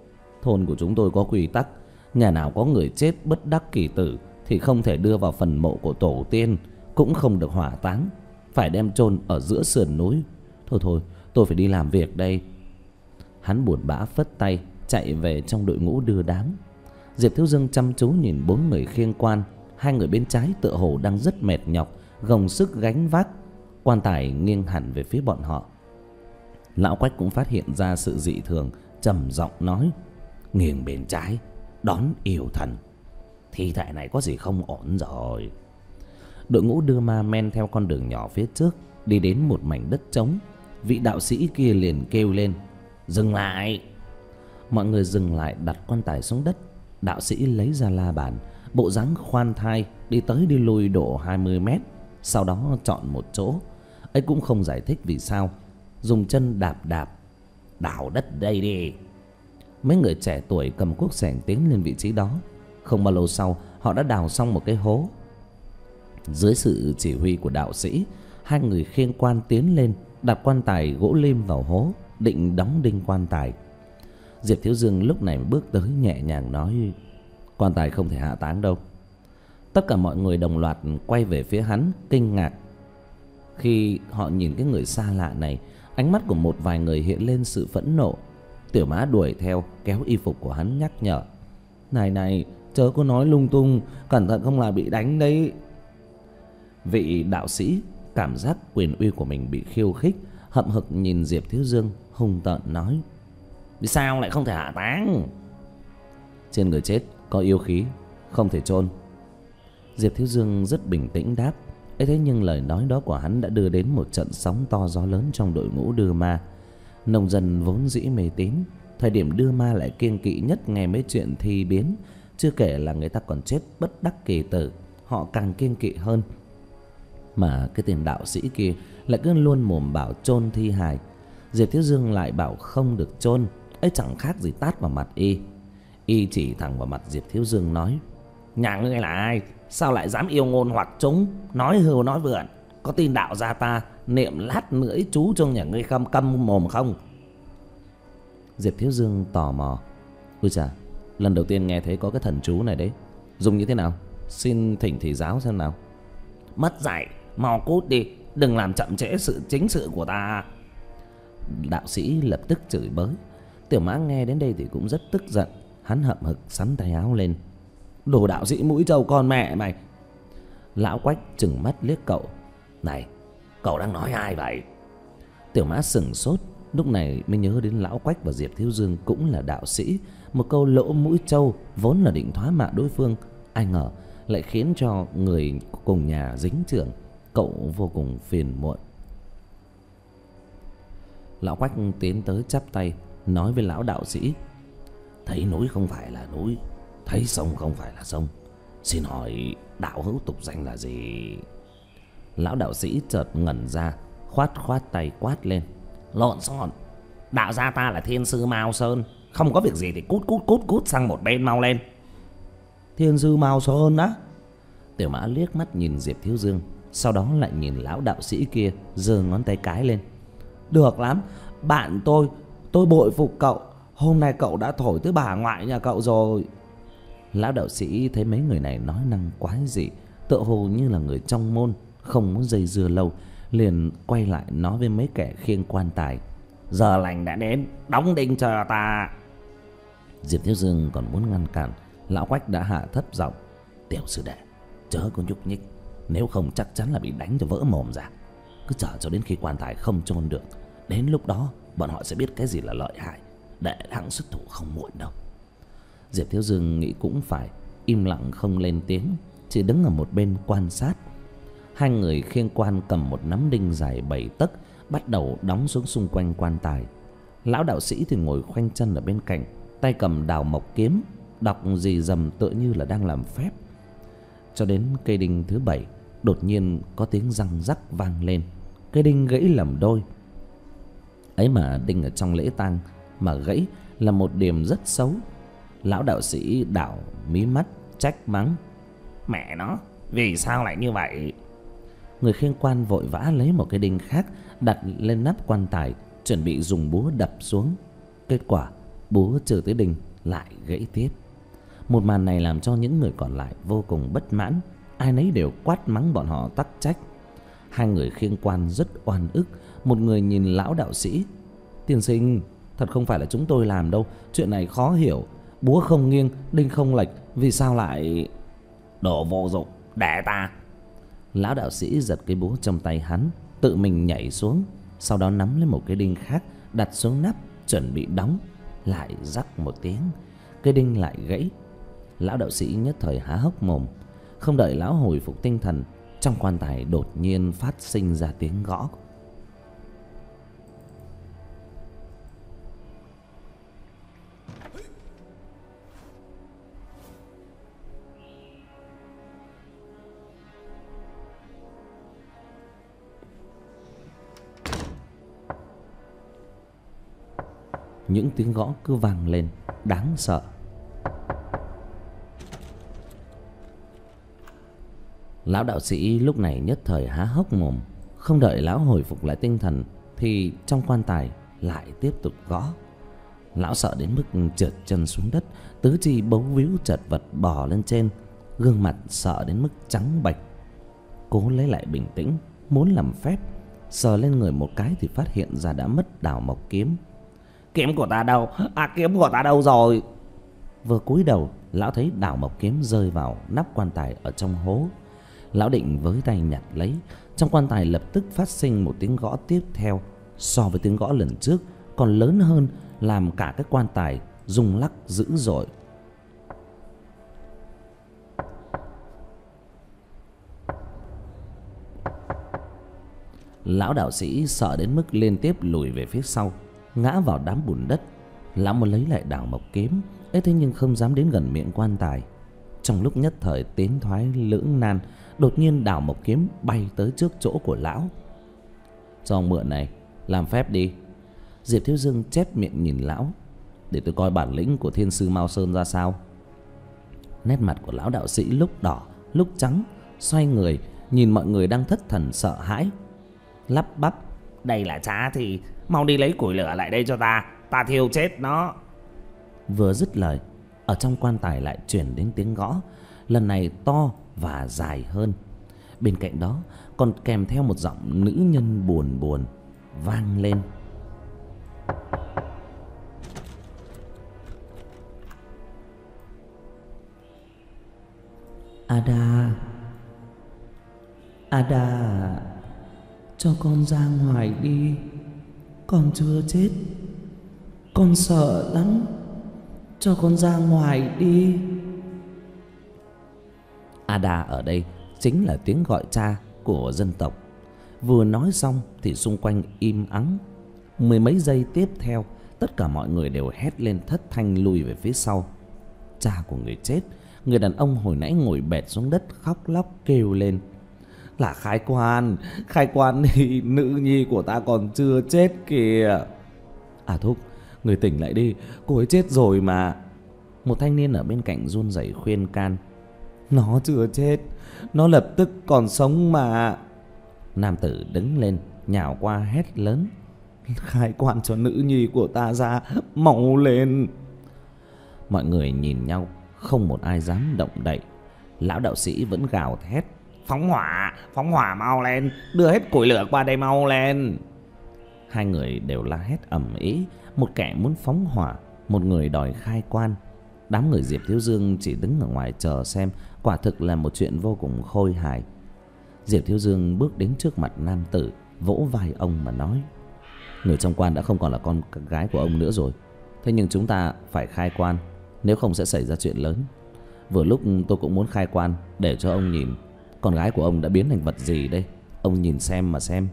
Thôn của chúng tôi có quy tắc, nhà nào có người chết bất đắc kỳ tử thì không thể đưa vào phần mộ của tổ tiên, cũng không được hỏa táng, phải đem chôn ở giữa sườn núi. Thôi, tôi phải đi làm việc đây. Hắn buồn bã phất tay chạy về trong đội ngũ đưa đám. Diệp Thiếu Dương chăm chú nhìn 4 người khiêng quan. 2 người bên trái tựa hồ đang rất mệt nhọc, gồng sức gánh vác. Quan tài nghiêng hẳn về phía bọn họ. Lão Quách cũng phát hiện ra sự dị thường, trầm giọng nói: nghiêng bên trái đón yêu thần. Thi thể này có gì không ổn rồi. Đội ngũ đưa ma men theo con đường nhỏ phía trước, đi đến một mảnh đất trống. Vị đạo sĩ kia liền kêu lên: dừng lại. Mọi người dừng lại, đặt quan tài xuống đất. Đạo sĩ lấy ra la bàn, bộ dáng khoan thai, đi tới đi lui độ 20 mét. Sau đó chọn một chỗ, ấy cũng không giải thích vì sao, dùng chân đạp đào đất đây đi. Mấy người trẻ tuổi cầm cuốc xẻng tiến lên vị trí đó. Không bao lâu sau, họ đã đào xong một cái hố. Dưới sự chỉ huy của đạo sĩ, 2 người khiêng quan tiến lên, đặt quan tài gỗ lim vào hố, định đóng đinh quan tài. Diệp Thiếu Dương lúc này bước tới nhẹ nhàng nói: quan tài không thể hạ táng đâu. Tất cả mọi người đồng loạt quay về phía hắn, kinh ngạc. Khi họ nhìn cái người xa lạ này, ánh mắt của một vài người hiện lên sự phẫn nộ. Tiểu Mã đuổi theo, kéo y phục của hắn nhắc nhở: này, chớ có nói lung tung, cẩn thận không là bị đánh đấy. Vị đạo sĩ cảm giác quyền uy của mình bị khiêu khích, hậm hực nhìn Diệp Thiếu Dương, hung tợn nói: vì sao lại không thể hạ táng? Trên người chết có yêu khí, không thể chôn. Diệp Thiếu Dương rất bình tĩnh đáp. Ấy thế nhưng lời nói đó của hắn đã đưa đến một trận sóng to gió lớn trong đội ngũ đưa ma. Nông dân vốn dĩ mê tín, thời điểm đưa ma lại kiêng kỵ nhất nghe mấy chuyện thi biến. Chưa kể là người ta còn chết bất đắc kỳ tử, họ càng kiêng kỵ hơn. Mà cái tên đạo sĩ kia lại cứ luôn mồm bảo chôn thi hài. Diệp Thiếu Dương lại bảo không được chôn, ấy chẳng khác gì tát vào mặt y. Y chỉ thẳng vào mặt Diệp Thiếu Dương nói: nhà ngươi là ai, sao lại dám yêu ngôn hoặc chúng, nói hưu nói vượn, có tin đạo gia ta niệm lát nữa chú trong nhà ngươi câm mồm không? Diệp Thiếu Dương tò mò: ôi chà, lần đầu tiên nghe thấy có cái thần chú này đấy, dùng như thế nào, xin thỉnh thầy giáo xem nào. Mất dạy, mau cút đi, đừng làm chậm trễ chính sự của ta. Đạo sĩ lập tức chửi bới. Tiểu Mã nghe đến đây thì cũng rất tức giận. Hắn hậm hực sắn tay áo lên: đồ đạo sĩ mũi trâu con mẹ mày. Lão Quách trừng mắt liếc cậu: này, cậu đang nói ai vậy? Tiểu Mã sửng sốt, lúc này mới nhớ đến Lão Quách và Diệp Thiếu Dương cũng là đạo sĩ. Một câu lỗ mũi trâu vốn là định thoá mạ đối phương, ai ngờ lại khiến cho người cùng nhà dính chưởng. Cậu vô cùng phiền muộn. Lão Quách tiến tới chắp tay nói với lão đạo sĩ: thấy núi không phải là núi, thấy sông không phải là sông, xin hỏi đạo hữu tục danh là gì? Lão đạo sĩ chợt ngẩn ra, khoát tay quát lên: lộn xộn, đạo gia ta là Thiên Sư Mao Sơn, không có việc gì thì cút sang một bên mau lên. Thiên Sư Mao Sơn á? Tiểu Mã liếc mắt nhìn Diệp Thiếu Dương, sau đó lại nhìn lão đạo sĩ kia, giơ ngón tay cái lên: được lắm, bạn tôi bội phục cậu, hôm nay cậu đã thổi tới bà ngoại nhà cậu rồi. Lão đạo sĩ thấy mấy người này nói năng quái dị, tựa hồ như là người trong môn, không muốn dây dưa lâu, liền quay lại nói với mấy kẻ khiêng quan tài: giờ lành đã đến, đóng đinh cho ta. Diệp Thiếu Dương còn muốn ngăn cản, lão Quách đã hạ thấp giọng: tiểu sư đệ, chớ có nhúc nhích, nếu không chắc chắn là bị đánh cho vỡ mồm ra. Cứ chờ cho đến khi quan tài không chôn được, đến lúc đó bọn họ sẽ biết cái gì là lợi hại, để hắn xuất thủ không muộn đâu. Diệp Thiếu Dương nghĩ cũng phải, im lặng không lên tiếng, chỉ đứng ở một bên quan sát. 2 người khiêng quan cầm một nắm đinh dài 7 tấc, bắt đầu đóng xuống xung quanh quan tài. Lão đạo sĩ thì ngồi khoanh chân ở bên cạnh, tay cầm đào mộc kiếm, đọc rì rầm tựa như là đang làm phép. Cho đến cây đinh thứ 7, đột nhiên có tiếng răng rắc vang lên, cây đinh gãy làm đôi. Ấy mà đinh ở trong lễ tang mà gãy là một điểm rất xấu. Lão đạo sĩ đảo mí mắt trách mắng: mẹ nó, vì sao lại như vậy? Người khiêng quan vội vã lấy một cái đinh khác đặt lên nắp quan tài, chuẩn bị dùng búa đập xuống. Kết quả búa trừ tới đinh lại gãy tiếp. Một màn này làm cho những người còn lại vô cùng bất mãn, ai nấy đều quát mắng bọn họ tắc trách. Hai người khiêng quan rất oan ức. Một người nhìn lão đạo sĩ: "Tiên sinh, thật không phải là chúng tôi làm đâu, chuyện này khó hiểu. Búa không nghiêng, đinh không lệch, vì sao lại..." "Đồ vô dụng, để ta." Lão đạo sĩ giật cái búa trong tay hắn, tự mình nhảy xuống, sau đó nắm lấy một cái đinh khác đặt xuống nắp chuẩn bị đóng. Lại rắc một tiếng, cái đinh lại gãy. Lão đạo sĩ nhất thời há hốc mồm. Không đợi lão hồi phục tinh thần, trong quan tài đột nhiên phát sinh ra tiếng gõ. Những tiếng gõ cứ vang lên đáng sợ. Lão đạo sĩ lúc này nhất thời há hốc mồm. Không đợi lão hồi phục lại tinh thần thì trong quan tài lại tiếp tục gõ. Lão sợ đến mức trượt chân xuống đất, tứ chi bấu víu chật vật bò lên trên, gương mặt sợ đến mức trắng bệch. Cố lấy lại bình tĩnh, muốn làm phép, sờ lên người một cái thì phát hiện ra đã mất đào mộc kiếm. "Kiếm của ta đâu? Kiếm của ta đâu rồi?" Vừa cúi đầu, lão thấy đào mộc kiếm rơi vào nắp quan tài ở trong hố. Lão định với tay nhặt lấy. Trong quan tài lập tức phát sinh một tiếng gõ tiếp theo, so với tiếng gõ lần trước còn lớn hơn, làm cả cái quan tài rung lắc dữ dội. Lão đạo sĩ sợ đến mức liên tiếp lùi về phía sau, ngã vào đám bùn đất. Lão muốn lấy lại đào mộc kiếm ấy, thế nhưng không dám đến gần miệng quan tài. Trong lúc nhất thời tiến thoái lưỡng nan, đột nhiên đào mộc kiếm bay tới trước chỗ của lão. "Cho ông mượn này, làm phép đi." Diệp Thiếu Dương chép miệng nhìn lão: "Để tôi coi bản lĩnh của thiên sư Mao Sơn ra sao." Nét mặt của lão đạo sĩ lúc đỏ lúc trắng, xoay người nhìn mọi người đang thất thần sợ hãi, lắp bắp: "Đây là trá thì mau đi lấy củi lửa lại đây cho ta, ta thiêu chết nó." Vừa dứt lời, ở trong quan tài lại truyền đến tiếng gõ, lần này to và dài hơn. Bên cạnh đó còn kèm theo một giọng nữ nhân buồn buồn vang lên: "Ada, Ada, cho con ra ngoài đi, con chưa chết, con sợ lắm, cho con ra ngoài đi." Ada ở đây chính là tiếng gọi cha của dân tộc. Vừa nói xong thì xung quanh im ắng. Mười mấy giây tiếp theo, tất cả mọi người đều hét lên thất thanh lùi về phía sau. Cha của người chết, người đàn ông hồi nãy ngồi bệt xuống đất khóc lóc kêu lên: "Là khai quan thì nữ nhi của ta còn chưa chết kìa." "Thúc, người tỉnh lại đi, cô ấy chết rồi mà." Một thanh niên ở bên cạnh run rẩy khuyên can: "Nó chưa chết, nó lập tức còn sống mà." Nam tử đứng lên nhào qua hét lớn: "Khai quan cho nữ nhi của ta ra, mau lên." Mọi người nhìn nhau, không một ai dám động đậy. Lão đạo sĩ vẫn gào thét: phóng hỏa mau lên, đưa hết củi lửa qua đây mau lên." Hai người đều la hét ầm ĩ, một kẻ muốn phóng hỏa, một người đòi khai quan. Đám người Diệp Thiếu Dương chỉ đứng ở ngoài chờ xem, quả thực là một chuyện vô cùng khôi hài. Diệp Thiếu Dương bước đến trước mặt nam tử, vỗ vai ông mà nói: "Người trong quan đã không còn là con gái của ông nữa rồi. Thế nhưng chúng ta phải khai quan, nếu không sẽ xảy ra chuyện lớn. Vừa lúc tôi cũng muốn khai quan để cho ông nhìn con gái của ông đã biến thành vật gì đây. Ông nhìn xem mà xem."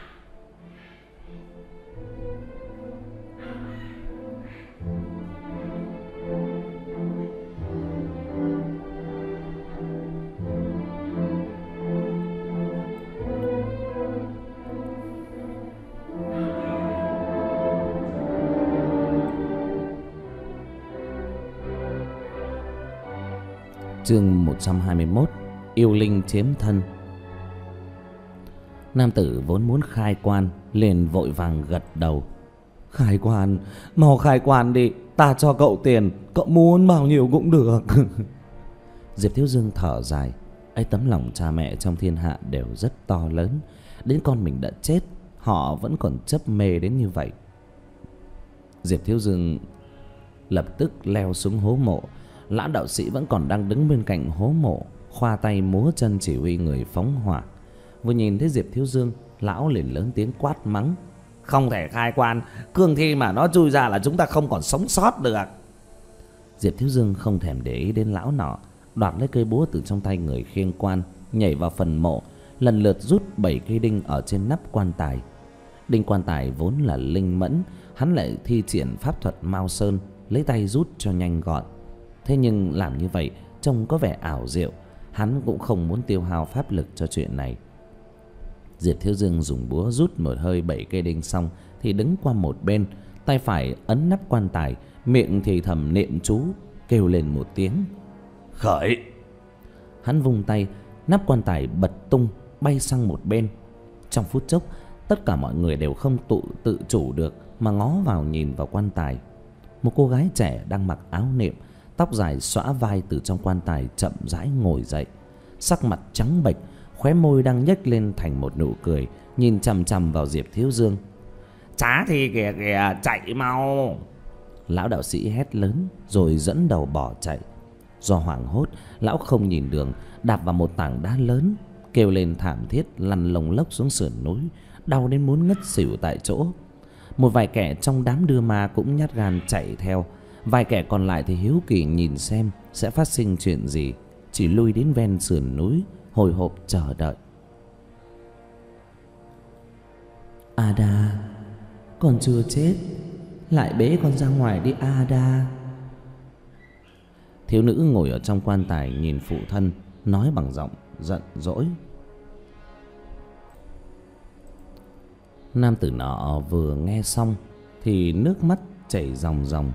Chương 121: Yêu linh chiếm thân. Nam tử vốn muốn khai quan liền vội vàng gật đầu: "Khai quan, mau khai quan đi, Ta cho cậu tiền, cậu muốn bao nhiêu cũng được. Diệp Thiếu Dương thở dài. Ấy, tấm lòng cha mẹ trong thiên hạ đều rất to lớn. Đến con mình đã chết, họ vẫn còn chấp mê đến như vậy. Diệp Thiếu Dương lập tức leo xuống hố mộ. Lão đạo sĩ vẫn còn đang đứng bên cạnh hố mộ, khoa tay múa chân chỉ huy người phóng hỏa. Vừa nhìn thấy Diệp Thiếu Dương, lão liền lớn tiếng quát mắng: không thể khai quan, cương thi mà nó chui ra là chúng ta không còn sống sót được. Diệp Thiếu Dương không thèm để ý đến lão nọ, đoạt lấy cây búa từ trong tay người khiêng quan, nhảy vào phần mộ, lần lượt rút 7 cây đinh ở trên nắp quan tài. Đinh quan tài vốn là linh mẫn, hắn lại thi triển pháp thuật Mao Sơn, lấy tay rút cho nhanh gọn. Thế nhưng làm như vậy trông có vẻ ảo diệu, hắn cũng không muốn tiêu hao pháp lực cho chuyện này. Diệp Thiếu Dương dùng búa rút một hơi 7 cây đinh xong thì đứng qua một bên, tay phải ấn nắp quan tài, miệng thì thầm niệm chú, kêu lên một tiếng khởi. Hắn vung tay, nắp quan tài bật tung bay sang một bên. Trong phút chốc, tất cả mọi người đều không tự chủ được mà ngó vào nhìn vào quan tài. Một cô gái trẻ đang mặc áo nệm, tóc dài xõa vai từ trong quan tài chậm rãi ngồi dậy, sắc mặt trắng bệch, khóe môi đang nhếch lên thành một nụ cười, nhìn chằm chằm vào Diệp Thiếu Dương. Chá thì kìa kìa, chạy mau! Lão đạo sĩ hét lớn rồi dẫn đầu bỏ chạy. Do hoảng hốt, lão không nhìn đường, đạp vào một tảng đá lớn, kêu lên thảm thiết, lăn lồng lốc xuống sườn núi, đau đến muốn ngất xỉu tại chỗ. Một vài kẻ trong đám đưa ma cũng nhát gan chạy theo. Vài kẻ còn lại thì hiếu kỳ nhìn xem sẽ phát sinh chuyện gì, chỉ lui đến ven sườn núi hồi hộp chờ đợi. Ada, con chưa chết, lại bế con ra ngoài đi Ada. Thiếu nữ ngồi ở trong quan tài nhìn phụ thân, nói bằng giọng giận dỗi. Nam tử nọ vừa nghe xong thì nước mắt chảy ròng ròng.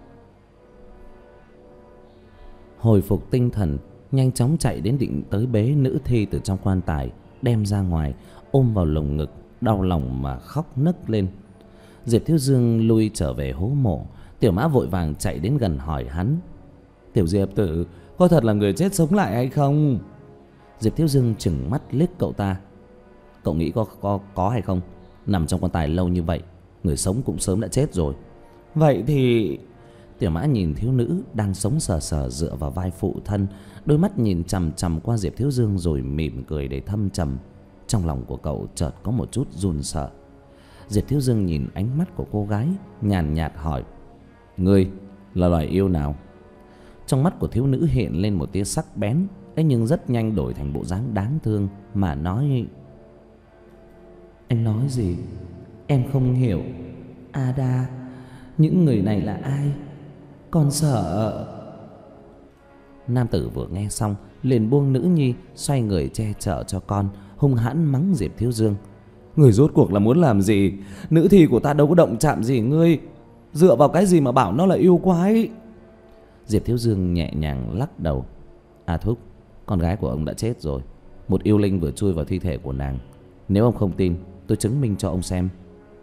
Hồi phục tinh thần, nhanh chóng chạy đến định tới bế nữ thi từ trong quan tài, đem ra ngoài, ôm vào lồng ngực, đau lòng mà khóc nấc lên. Diệp Thiếu Dương lui trở về hố mộ. Tiểu Mã vội vàng chạy đến gần hỏi hắn: Tiểu Diệp tử, có thật là người chết sống lại hay không? Diệp Thiếu Dương trừng mắt liếc cậu ta: cậu nghĩ có hay không? Nằm trong quan tài lâu như vậy, người sống cũng sớm đã chết rồi. Vậy thì... Tiểu Mã nhìn thiếu nữ đang sống sờ sờ dựa vào vai phụ thân, đôi mắt nhìn chằm chằm qua Diệp Thiếu Dương rồi mỉm cười đầy thâm trầm. Trong lòng của cậu chợt có một chút run sợ. Diệp Thiếu Dương nhìn ánh mắt của cô gái, nhàn nhạt hỏi: ngươi là loài yêu nào? Trong mắt của thiếu nữ hiện lên một tia sắc bén, ấy nhưng rất nhanh đổi thành bộ dáng đáng thương mà nói: anh nói gì? Em không hiểu. Ada, những người này là ai? Con sợ. Nam tử vừa nghe xong liền buông nữ nhi, xoay người che chở cho con, hung hãn mắng Diệp Thiếu Dương: người rốt cuộc là muốn làm gì? Nữ thi của ta đâu có động chạm gì ngươi, dựa vào cái gì mà bảo nó là yêu quái? Diệp Thiếu Dương nhẹ nhàng lắc đầu: à thúc, con gái của ông đã chết rồi. Một yêu linh vừa chui vào thi thể của nàng. Nếu ông không tin, tôi chứng minh cho ông xem.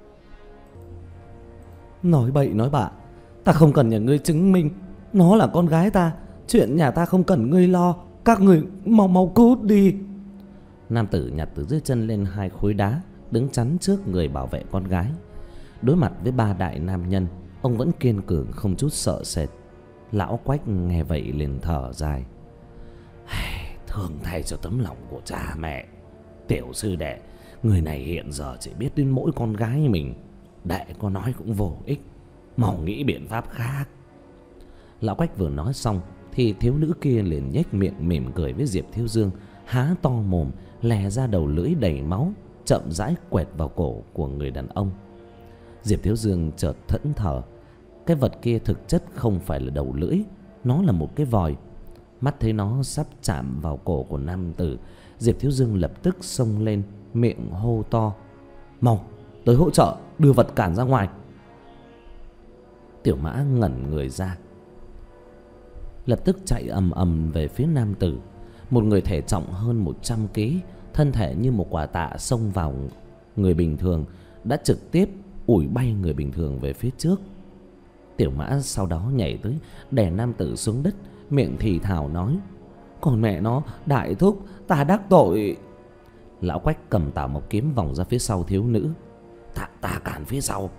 Nói bậy nói bạ, ta không cần nhà ngươi chứng minh. Nó là con gái ta, chuyện nhà ta không cần ngươi lo. Các ngươi mau mau cút đi. Nam tử nhặt từ dưới chân lên 2 khối đá, đứng chắn trước người bảo vệ con gái. Đối mặt với 3 đại nam nhân, ông vẫn kiên cường không chút sợ sệt. Lão Quách nghe vậy liền thở dài: thương thay cho tấm lòng của cha mẹ. Tiểu sư đệ, người này hiện giờ chỉ biết đến mỗi con gái mình. Đệ có nói cũng vô ích, mau nghĩ biện pháp khác. Lão Quách vừa nói xong thì thiếu nữ kia liền nhếch miệng mỉm cười với Diệp Thiếu Dương, há to mồm lè ra đầu lưỡi đầy máu, chậm rãi quẹt vào cổ của người đàn ông. Diệp Thiếu Dương chợt thẫn thờ. Cái vật kia thực chất không phải là đầu lưỡi, nó là một cái vòi. Mắt thấy nó sắp chạm vào cổ của nam tử, Diệp Thiếu Dương lập tức xông lên, miệng hô to: mau tới hỗ trợ, đưa vật cản ra ngoài. Tiểu Mã ngẩn người ra, lập tức chạy ầm ầm về phía nam tử. Một người thể trọng hơn 100 kg, thân thể như một quả tạ xông vào người bình thường, đã trực tiếp ủi bay người bình thường về phía trước. Tiểu Mã sau đó nhảy tới đè nam tử xuống đất, miệng thì thào nói: "Còn mẹ nó, đại thúc, ta đắc tội." Lão Quách cầm Tảo Mộc kiếm vòng ra phía sau thiếu nữ. Ta cản phía sau."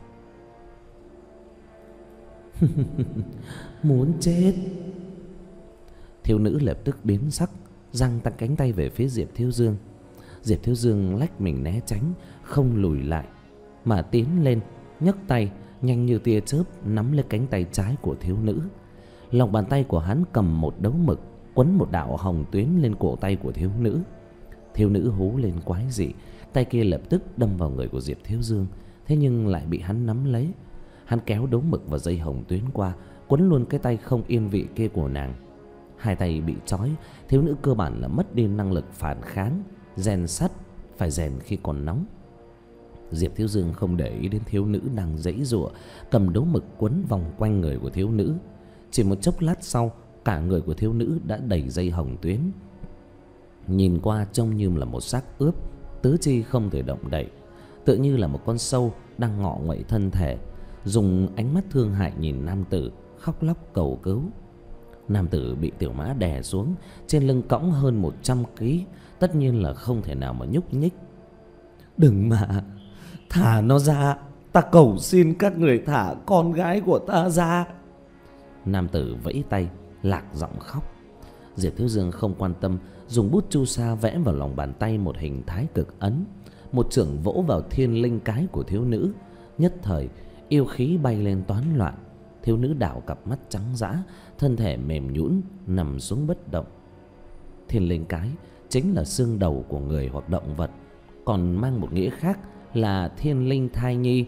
"Muốn chết." Thiếu nữ lập tức biến sắc, giang tăng cánh tay về phía Diệp Thiếu Dương. Diệp Thiếu Dương lách mình né tránh, không lùi lại mà tiến lên, nhấc tay nhanh như tia chớp nắm lấy cánh tay trái của thiếu nữ. Lòng bàn tay của hắn cầm một đấu mực, quấn một đạo hồng tuyến lên cổ tay của thiếu nữ. Thiếu nữ hú lên quái dị, tay kia lập tức đâm vào người của Diệp Thiếu Dương, thế nhưng lại bị hắn nắm lấy. Hắn kéo đấu mực và dây hồng tuyến qua, quấn luôn cái tay không yên vị kia của nàng. Hai tay bị trói, thiếu nữ cơ bản là mất đi năng lực phản kháng. Rèn sắt phải rèn khi còn nóng. Diệp Thiếu Dương không để ý đến thiếu nữ đang giãy giụa, cầm đấu mực quấn vòng quanh người của thiếu nữ. Chỉ một chốc lát sau, cả người của thiếu nữ đã đầy dây hồng tuyến. Nhìn qua trông như là một xác ướp, tứ chi không thể động đậy, tựa như là một con sâu đang ngọ nguậy thân thể, dùng ánh mắt thương hại nhìn nam tử, khóc lóc cầu cứu. Nam tử bị Tiểu Mã đè xuống, trên lưng cõng hơn 100 kg, tất nhiên là không thể nào mà nhúc nhích. "Đừng mà, thả nó ra, ta cầu xin các người thả con gái của ta ra." Nam tử vẫy tay, lạc giọng khóc. Diệp Thiếu Dương không quan tâm, dùng bút chu sa vẽ vào lòng bàn tay một hình thái cực ấn, một chưởng vỗ vào thiên linh cái của thiếu nữ. Nhất thời yêu khí bay lên toán loạn. Thiếu nữ đảo cặp mắt trắng dã, thân thể mềm nhũn nằm xuống bất động. Thiên linh cái chính là xương đầu của người hoặc động vật, còn mang một nghĩa khác là thiên linh thai nhi.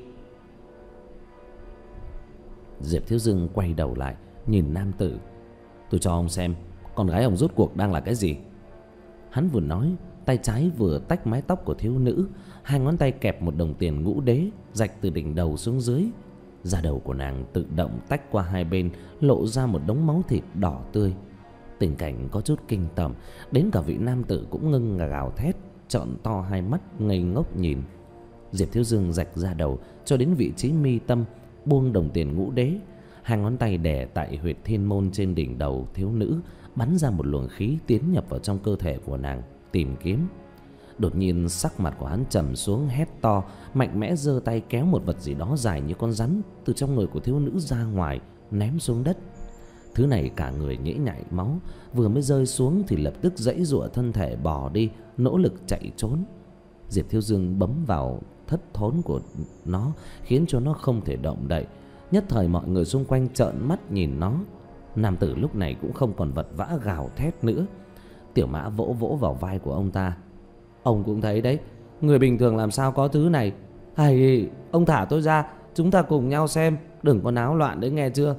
Diệp Thiếu Dương quay đầu lại nhìn nam tử: "Tôi cho ông xem, con gái ông rốt cuộc đang là cái gì?" Hắn vừa nói, tay trái vừa tách mái tóc của thiếu nữ, hai ngón tay kẹp một đồng tiền ngũ đế, rạch từ đỉnh đầu xuống dưới. Da đầu của nàng tự động tách qua hai bên, lộ ra một đống máu thịt đỏ tươi. Tình cảnh có chút kinh tởm, đến cả vị nam tử cũng ngưng gào thét, trợn to hai mắt ngây ngốc nhìn. Diệp Thiếu Dương rạch da đầu cho đến vị trí mi tâm, buông đồng tiền ngũ đế, hai ngón tay đè tại huyệt thiên môn trên đỉnh đầu thiếu nữ, bắn ra một luồng khí tiến nhập vào trong cơ thể của nàng, tìm kiếm. Đột nhiên sắc mặt của hắn trầm xuống, hét to, mạnh mẽ giơ tay kéo một vật gì đó dài như con rắn từ trong người của thiếu nữ ra ngoài, ném xuống đất. Thứ này cả người nhễ nhại máu, vừa mới rơi xuống thì lập tức giãy giụa thân thể bò đi, nỗ lực chạy trốn. Diệp Thiếu Dương bấm vào thất thốn của nó, khiến cho nó không thể động đậy. Nhất thời mọi người xung quanh trợn mắt nhìn nó. Nam tử lúc này cũng không còn vật vã gào thét nữa. Tiểu Mã vỗ vỗ vào vai của ông ta: "Ông cũng thấy đấy, người bình thường làm sao có thứ này. Hay, ông thả tôi ra, chúng ta cùng nhau xem, đừng có náo loạn đấy nghe chưa."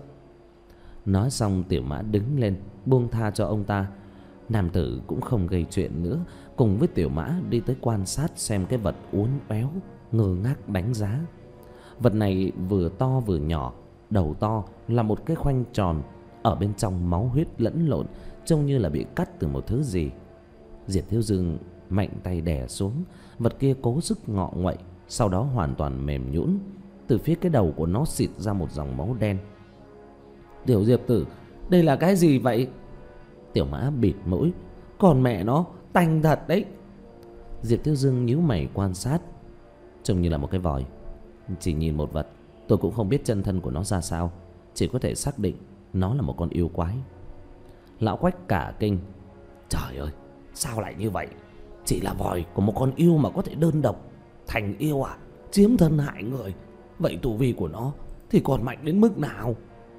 Nói xong Tiểu Mã đứng lên, buông tha cho ông ta. Nam tử cũng không gây chuyện nữa, cùng với Tiểu Mã đi tới quan sát xem cái vật uốn éo, ngơ ngác đánh giá. Vật này vừa to vừa nhỏ, đầu to là một cái khoanh tròn, ở bên trong máu huyết lẫn lộn, trông như là bị cắt từ một thứ gì. Diệp Thiếu Dương mạnh tay đè xuống, vật kia cố sức ngọ nguậy, sau đó hoàn toàn mềm nhũn. Từ phía cái đầu của nó xịt ra một dòng máu đen. "Tiểu Diệp tử, đây là cái gì vậy?" Tiểu Mã bịt mũi: "Còn mẹ nó, tanh thật đấy." Diệp Thiếu Dương nhíu mày quan sát, trông như là một cái vòi. Chỉ nhìn một vật, tôi cũng không biết chân thân của nó ra sao, chỉ có thể xác định nó là một con yêu quái. Lão Quách cả kinh: "Trời ơi, sao lại như vậy? Chỉ là vòi của một con yêu mà có thể đơn độc thành yêu à? Chiếm thân hại người. Vậy tu vi của nó thì còn mạnh đến mức nào?"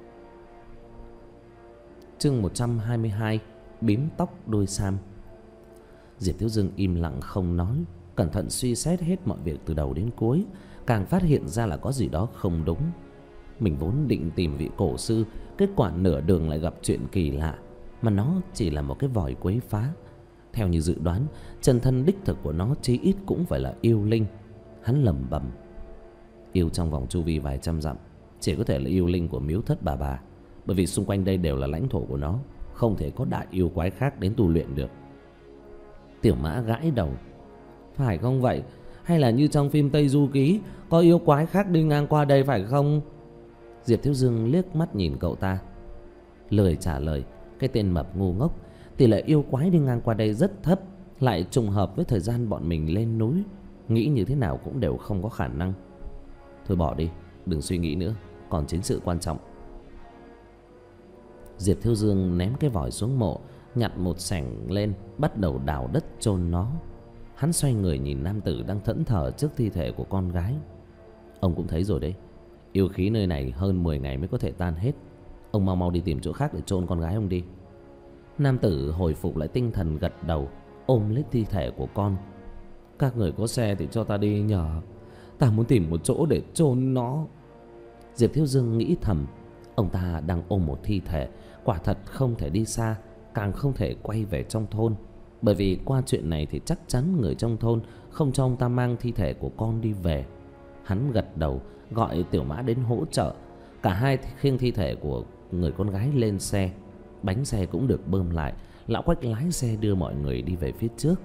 Chương 122: Bím tóc đôi sam. Diệp Thiếu Dương im lặng không nói, cẩn thận suy xét hết mọi việc từ đầu đến cuối, càng phát hiện ra là có gì đó không đúng. Mình vốn định tìm vị cổ sư, kết quả nửa đường lại gặp chuyện kỳ lạ, mà nó chỉ là một cái vòi quấy phá. Theo như dự đoán, chân thân đích thực của nó chí ít cũng phải là yêu linh. Hắn lẩm bẩm: yêu trong vòng chu vi vài trăm dặm chỉ có thể là yêu linh của miếu thất bà, bởi vì xung quanh đây đều là lãnh thổ của nó, không thể có đại yêu quái khác đến tu luyện được. Tiểu Mã gãi đầu: "Phải không vậy? Hay là như trong phim Tây Du Ký, có yêu quái khác đi ngang qua đây phải không?" Diệp Thiếu Dương liếc mắt nhìn cậu ta, lười trả lời. Cái tên mập ngu ngốc. Tỷ lệ yêu quái đi ngang qua đây rất thấp, lại trùng hợp với thời gian bọn mình lên núi, nghĩ như thế nào cũng đều không có khả năng. Thôi bỏ đi, đừng suy nghĩ nữa, còn chính sự quan trọng. Diệp Thiếu Dương ném cái vòi xuống mộ, nhặt một xẻng lên, bắt đầu đào đất chôn nó. Hắn xoay người nhìn nam tử đang thẫn thờ trước thi thể của con gái. Ông cũng thấy rồi đấy, yêu khí nơi này hơn 10 ngày mới có thể tan hết. Ông mau mau đi tìm chỗ khác để chôn con gái ông đi. Nam tử hồi phục lại tinh thần gật đầu, ôm lấy thi thể của con. Các người có xe thì cho ta đi nhờ, ta muốn tìm một chỗ để chôn nó. Diệp Thiếu Dương nghĩ thầm, ông ta đang ôm một thi thể, quả thật không thể đi xa, càng không thể quay về trong thôn. Bởi vì qua chuyện này thì chắc chắn người trong thôn không cho ông ta mang thi thể của con đi về. Hắn gật đầu, gọi Tiểu Mã đến hỗ trợ. Cả hai khiêng thi thể của người con gái lên xe. Bánh xe cũng được bơm lại. Lão Quách lái xe đưa mọi người đi về phía trước.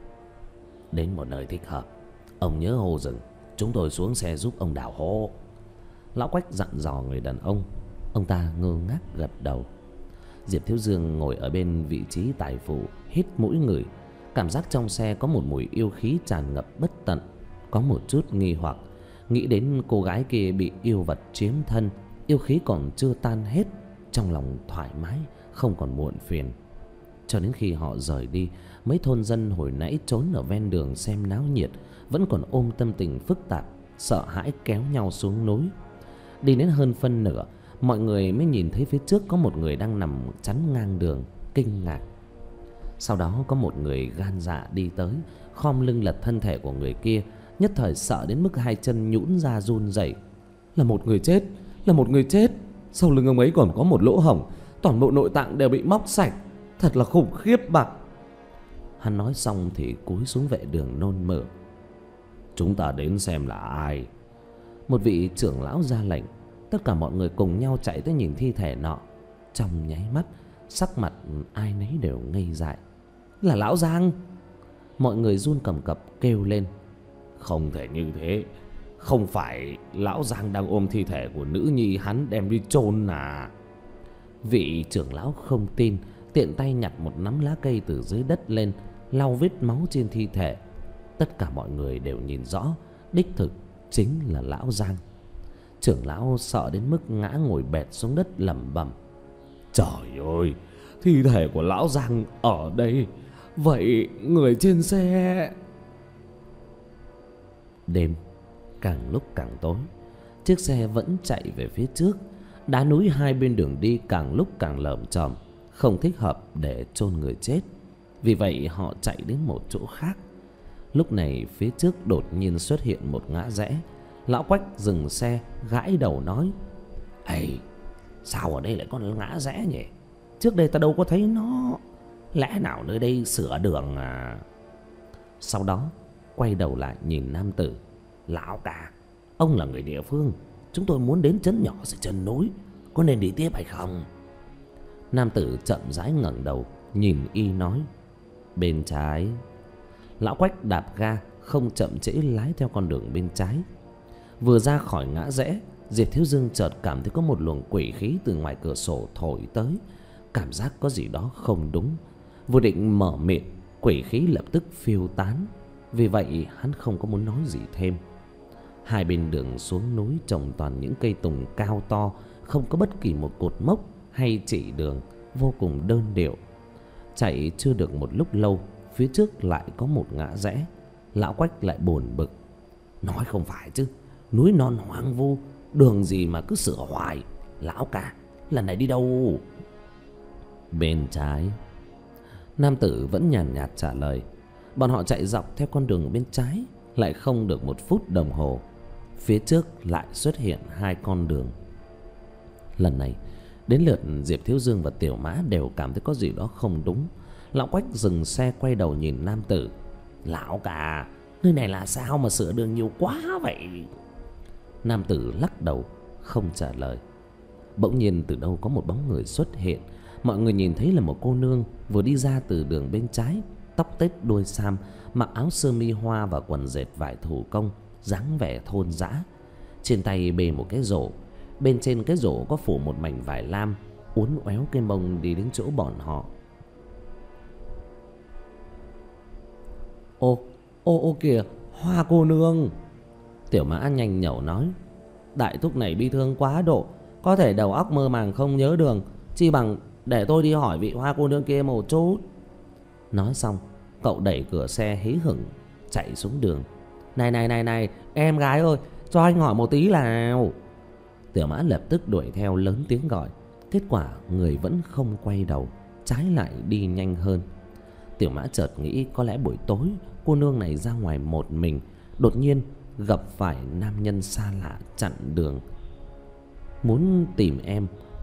Đến một nơi thích hợp, ông nhớ hô dừng, chúng tôi xuống xe giúp ông đào hố. Lão Quách dặn dò người đàn ông. Ông ta ngơ ngác gật đầu. Diệp Thiếu Dương ngồi ở bên vị trí tài phụ, hít mũi ngửi. Cảm giác trong xe có một mùi yêu khí tràn ngập bất tận. Có một chút nghi hoặc, nghĩ đến cô gái kia bị yêu vật chiếm thân, yêu khí còn chưa tan hết. Trong lòng thoải mái, không còn muộn phiền. Cho đến khi họ rời đi, mấy thôn dân hồi nãy trốn ở ven đường xem náo nhiệt vẫn còn ôm tâm tình phức tạp, sợ hãi kéo nhau xuống núi. Đi đến hơn phân nửa, mọi người mới nhìn thấy phía trước có một người đang nằm chắn ngang đường, kinh ngạc. Sau đó có một người gan dạ đi tới, khom lưng lật thân thể của người kia, nhất thời sợ đến mức hai chân nhũn ra run rẩy. Là một người chết, là một người chết. Sau lưng ông ấy còn có một lỗ hổng, toàn bộ nội tạng đều bị móc sạch, thật là khủng khiếp bạc. Hắn nói xong thì cúi xuống vệ đường nôn mửa. Chúng ta đến xem là ai. Một vị trưởng lão ra lệnh. Tất cả mọi người cùng nhau chạy tới nhìn thi thể nọ. Trong nháy mắt, sắc mặt ai nấy đều ngây dại. Là lão Giang. Mọi người run cầm cập kêu lên. Không thể như thế, không phải lão Giang đang ôm thi thể của nữ nhi hắn đem đi chôn à? Vị trưởng lão không tin, tiện tay nhặt một nắm lá cây từ dưới đất lên, lau vết máu trên thi thể. Tất cả mọi người đều nhìn rõ, đích thực chính là lão Giang. Trưởng lão sợ đến mức ngã ngồi bệt xuống đất lẩm bẩm. Trời ơi, thi thể của lão Giang ở đây, vậy người trên xe... Đêm càng lúc càng tối, chiếc xe vẫn chạy về phía trước. Đá núi hai bên đường đi càng lúc càng lởm chởm, không thích hợp để chôn người chết. Vì vậy họ chạy đến một chỗ khác. Lúc này phía trước đột nhiên xuất hiện một ngã rẽ. Lão Quách dừng xe, gãi đầu nói. Ây, sao ở đây lại có ngã rẽ nhỉ? Trước đây ta đâu có thấy nó. Lẽ nào nơi đây sửa đường à? Sau đó quay đầu lại nhìn nam tử. Lão cả, ông là người địa phương, chúng tôi muốn đến trấn nhỏ dưới chân núi, có nên đi tiếp hay không? Nam tử chậm rãi ngẩng đầu nhìn y nói. Bên trái. Lão Quách đạp ga, không chậm trễ lái theo con đường bên trái. Vừa ra khỏi ngã rẽ, Diệp Thiếu Dương chợt cảm thấy có một luồng quỷ khí từ ngoài cửa sổ thổi tới. Cảm giác có gì đó không đúng. Vừa định mở miệng, quỷ khí lập tức phiêu tán. Vì vậy hắn không có muốn nói gì thêm. Hai bên đường xuống núi trồng toàn những cây tùng cao to, không có bất kỳ một cột mốc hay chỉ đường, vô cùng đơn điệu. Chạy chưa được một lúc lâu, phía trước lại có một ngã rẽ. Lão Quách lại buồn bực. Nói không phải chứ, núi non hoang vu, đường gì mà cứ sửa hoài. Lão cả, lần này đi đâu? Bên trái. Nam tử vẫn nhàn nhạt trả lời. Bọn họ chạy dọc theo con đường bên trái. Lại không được một phút đồng hồ, phía trước lại xuất hiện hai con đường. Lần này đến lượt Diệp Thiếu Dương và Tiểu Mã đều cảm thấy có gì đó không đúng. Lão Quách dừng xe quay đầu nhìn nam tử. Lão cả, nơi này là sao mà sửa đường nhiều quá vậy? Nam tử lắc đầu không trả lời. Bỗng nhiên từ đâu có một bóng người xuất hiện. Mọi người nhìn thấy là một cô nương vừa đi ra từ đường bên trái, tóc tết đuôi sam, mặc áo sơ mi hoa và quần dệt vải thủ công, dáng vẻ thôn dã. Trên tay bê một cái rổ, Bên trên cái rổ có phủ một mảnh vải lam, uốn éo cái mông đi đến chỗ bọn họ. Ô kìa, Hoa cô nương. Tiểu Mã nhanh nhẩu nói. Đại thúc này bi thương quá độ, có thể đầu óc mơ màng không nhớ đường, chi bằng để tôi đi hỏi vị Hoa cô nương kia một chút. Nói xong, cậu đẩy cửa xe hí hửng chạy xuống đường. Này, em gái ơi, cho anh hỏi một tí nào. Tiểu Mã lập tức đuổi theo lớn tiếng gọi. Kết quả người vẫn không quay đầu, trái lại đi nhanh hơn. Tiểu Mã chợt nghĩ có lẽ buổi tối cô nương này ra ngoài một mình, đột nhiên gặp phải nam nhân xa lạ chặn đường, muốn tìm em.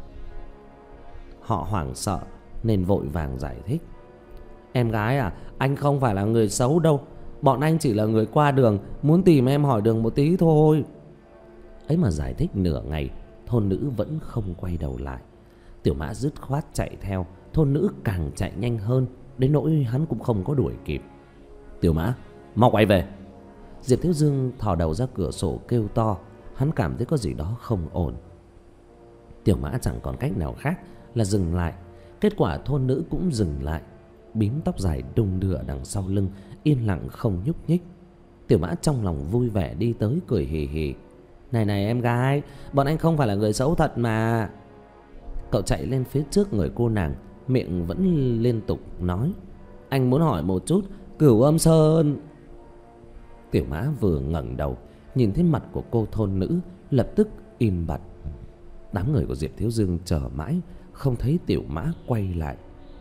Họ hoảng sợ nên vội vàng giải thích. Em gái à, anh không phải là người xấu đâu, bọn anh chỉ là người qua đường, muốn tìm em hỏi đường một tí thôi. Ấy mà giải thích nửa ngày, thôn nữ vẫn không quay đầu lại. Tiểu Mã dứt khoát chạy theo, thôn nữ càng chạy nhanh hơn, đến nỗi hắn cũng không có đuổi kịp. Tiểu Mã, mau quay về. Diệp Thiếu Dương thò đầu ra cửa sổ kêu to. Hắn cảm thấy có gì đó không ổn. Tiểu Mã chẳng còn cách nào khác là dừng lại. Kết quả thôn nữ cũng dừng lại, bím tóc dài đung đưa đằng sau lưng, yên lặng không nhúc nhích. Tiểu Mã trong lòng vui vẻ đi tới cười hì hì. Này em gái, bọn anh không phải là người xấu thật mà. Cậu chạy lên phía trước người cô nàng, miệng vẫn liên tục nói. Anh muốn hỏi một chút Cửu Âm Sơn. Tiểu Mã vừa ngẩng đầu nhìn thấy mặt của cô thôn nữ, lập tức im bặt. Đám người của Diệp Thiếu Dương chờ mãi không thấy Tiểu Mã quay lại.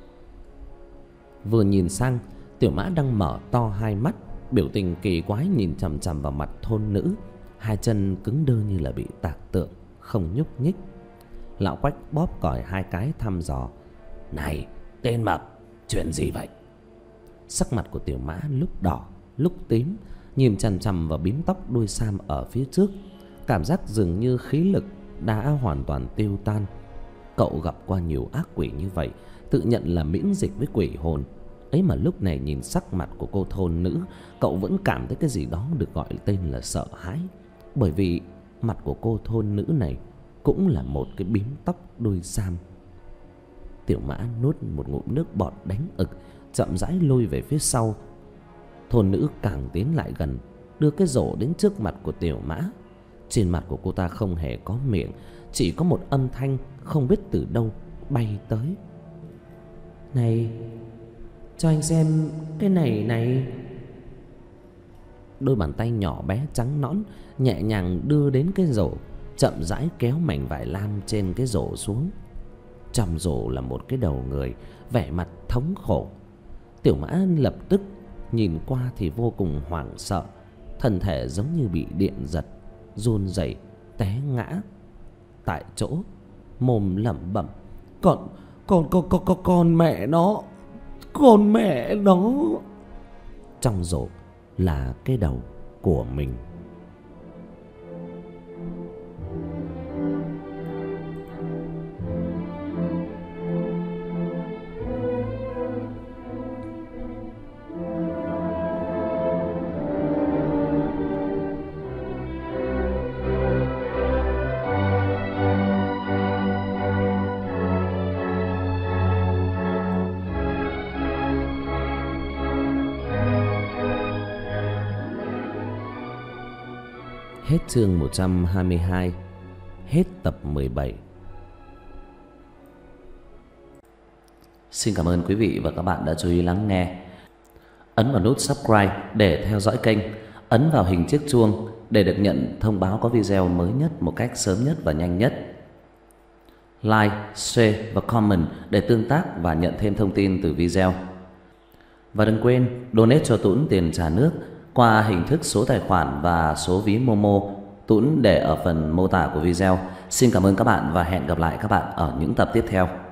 Vừa nhìn sang, Tiểu Mã đang mở to hai mắt, biểu tình kỳ quái nhìn chằm chằm vào mặt thôn nữ, hai chân cứng đơ như là bị tạc tượng, không nhúc nhích. Lão Quách bóp còi hai cái thăm dò. Này tên mập, chuyện gì vậy? Sắc mặt của Tiểu Mã lúc đỏ lúc tím, nhìn chằm chằm vào bím tóc đuôi sam ở phía trước, cảm giác dường như khí lực đã hoàn toàn tiêu tan. Cậu gặp qua nhiều ác quỷ như vậy, tự nhận là miễn dịch với quỷ hồn. Ấy mà lúc này nhìn sắc mặt của cô thôn nữ, cậu vẫn cảm thấy cái gì đó được gọi tên là sợ hãi. Bởi vì mặt của cô thôn nữ này cũng là một cái bím tóc đuôi sam. Tiểu Mã nuốt một ngụm nước bọt đánh ực, chậm rãi lùi về phía sau. Thôn nữ càng tiến lại gần, đưa cái rổ đến trước mặt của Tiểu Mã. Trên mặt của cô ta không hề có miệng, chỉ có một âm thanh không biết từ đâu bay tới. Này, cho anh xem cái này. Đôi bàn tay nhỏ bé trắng nõn nhẹ nhàng đưa đến cái rổ, chậm rãi kéo mảnh vải lam trên cái rổ xuống. Trong rổ là một cái đầu người, vẻ mặt thống khổ. Tiểu Mã lập tức nhìn qua thì vô cùng hoảng sợ, thân thể giống như bị điện giật, run rẩy té ngã tại chỗ, mồm lẩm bẩm. Con mẹ nó, con mẹ nó. Trong rổ là cái đầu của mình. Hết chương 122. Hết tập 17. Xin cảm ơn quý vị và các bạn đã chú ý lắng nghe. Ấn vào nút subscribe để theo dõi kênh. Ấn vào hình chiếc chuông để được nhận thông báo có video mới nhất một cách sớm nhất và nhanh nhất. Like, share và comment để tương tác và nhận thêm thông tin từ video. Và đừng quên donate cho Tuấn tiền trả nước qua hình thức số tài khoản và số ví Momo, Tuấn để ở phần mô tả của video. Xin cảm ơn các bạn và hẹn gặp lại các bạn ở những tập tiếp theo.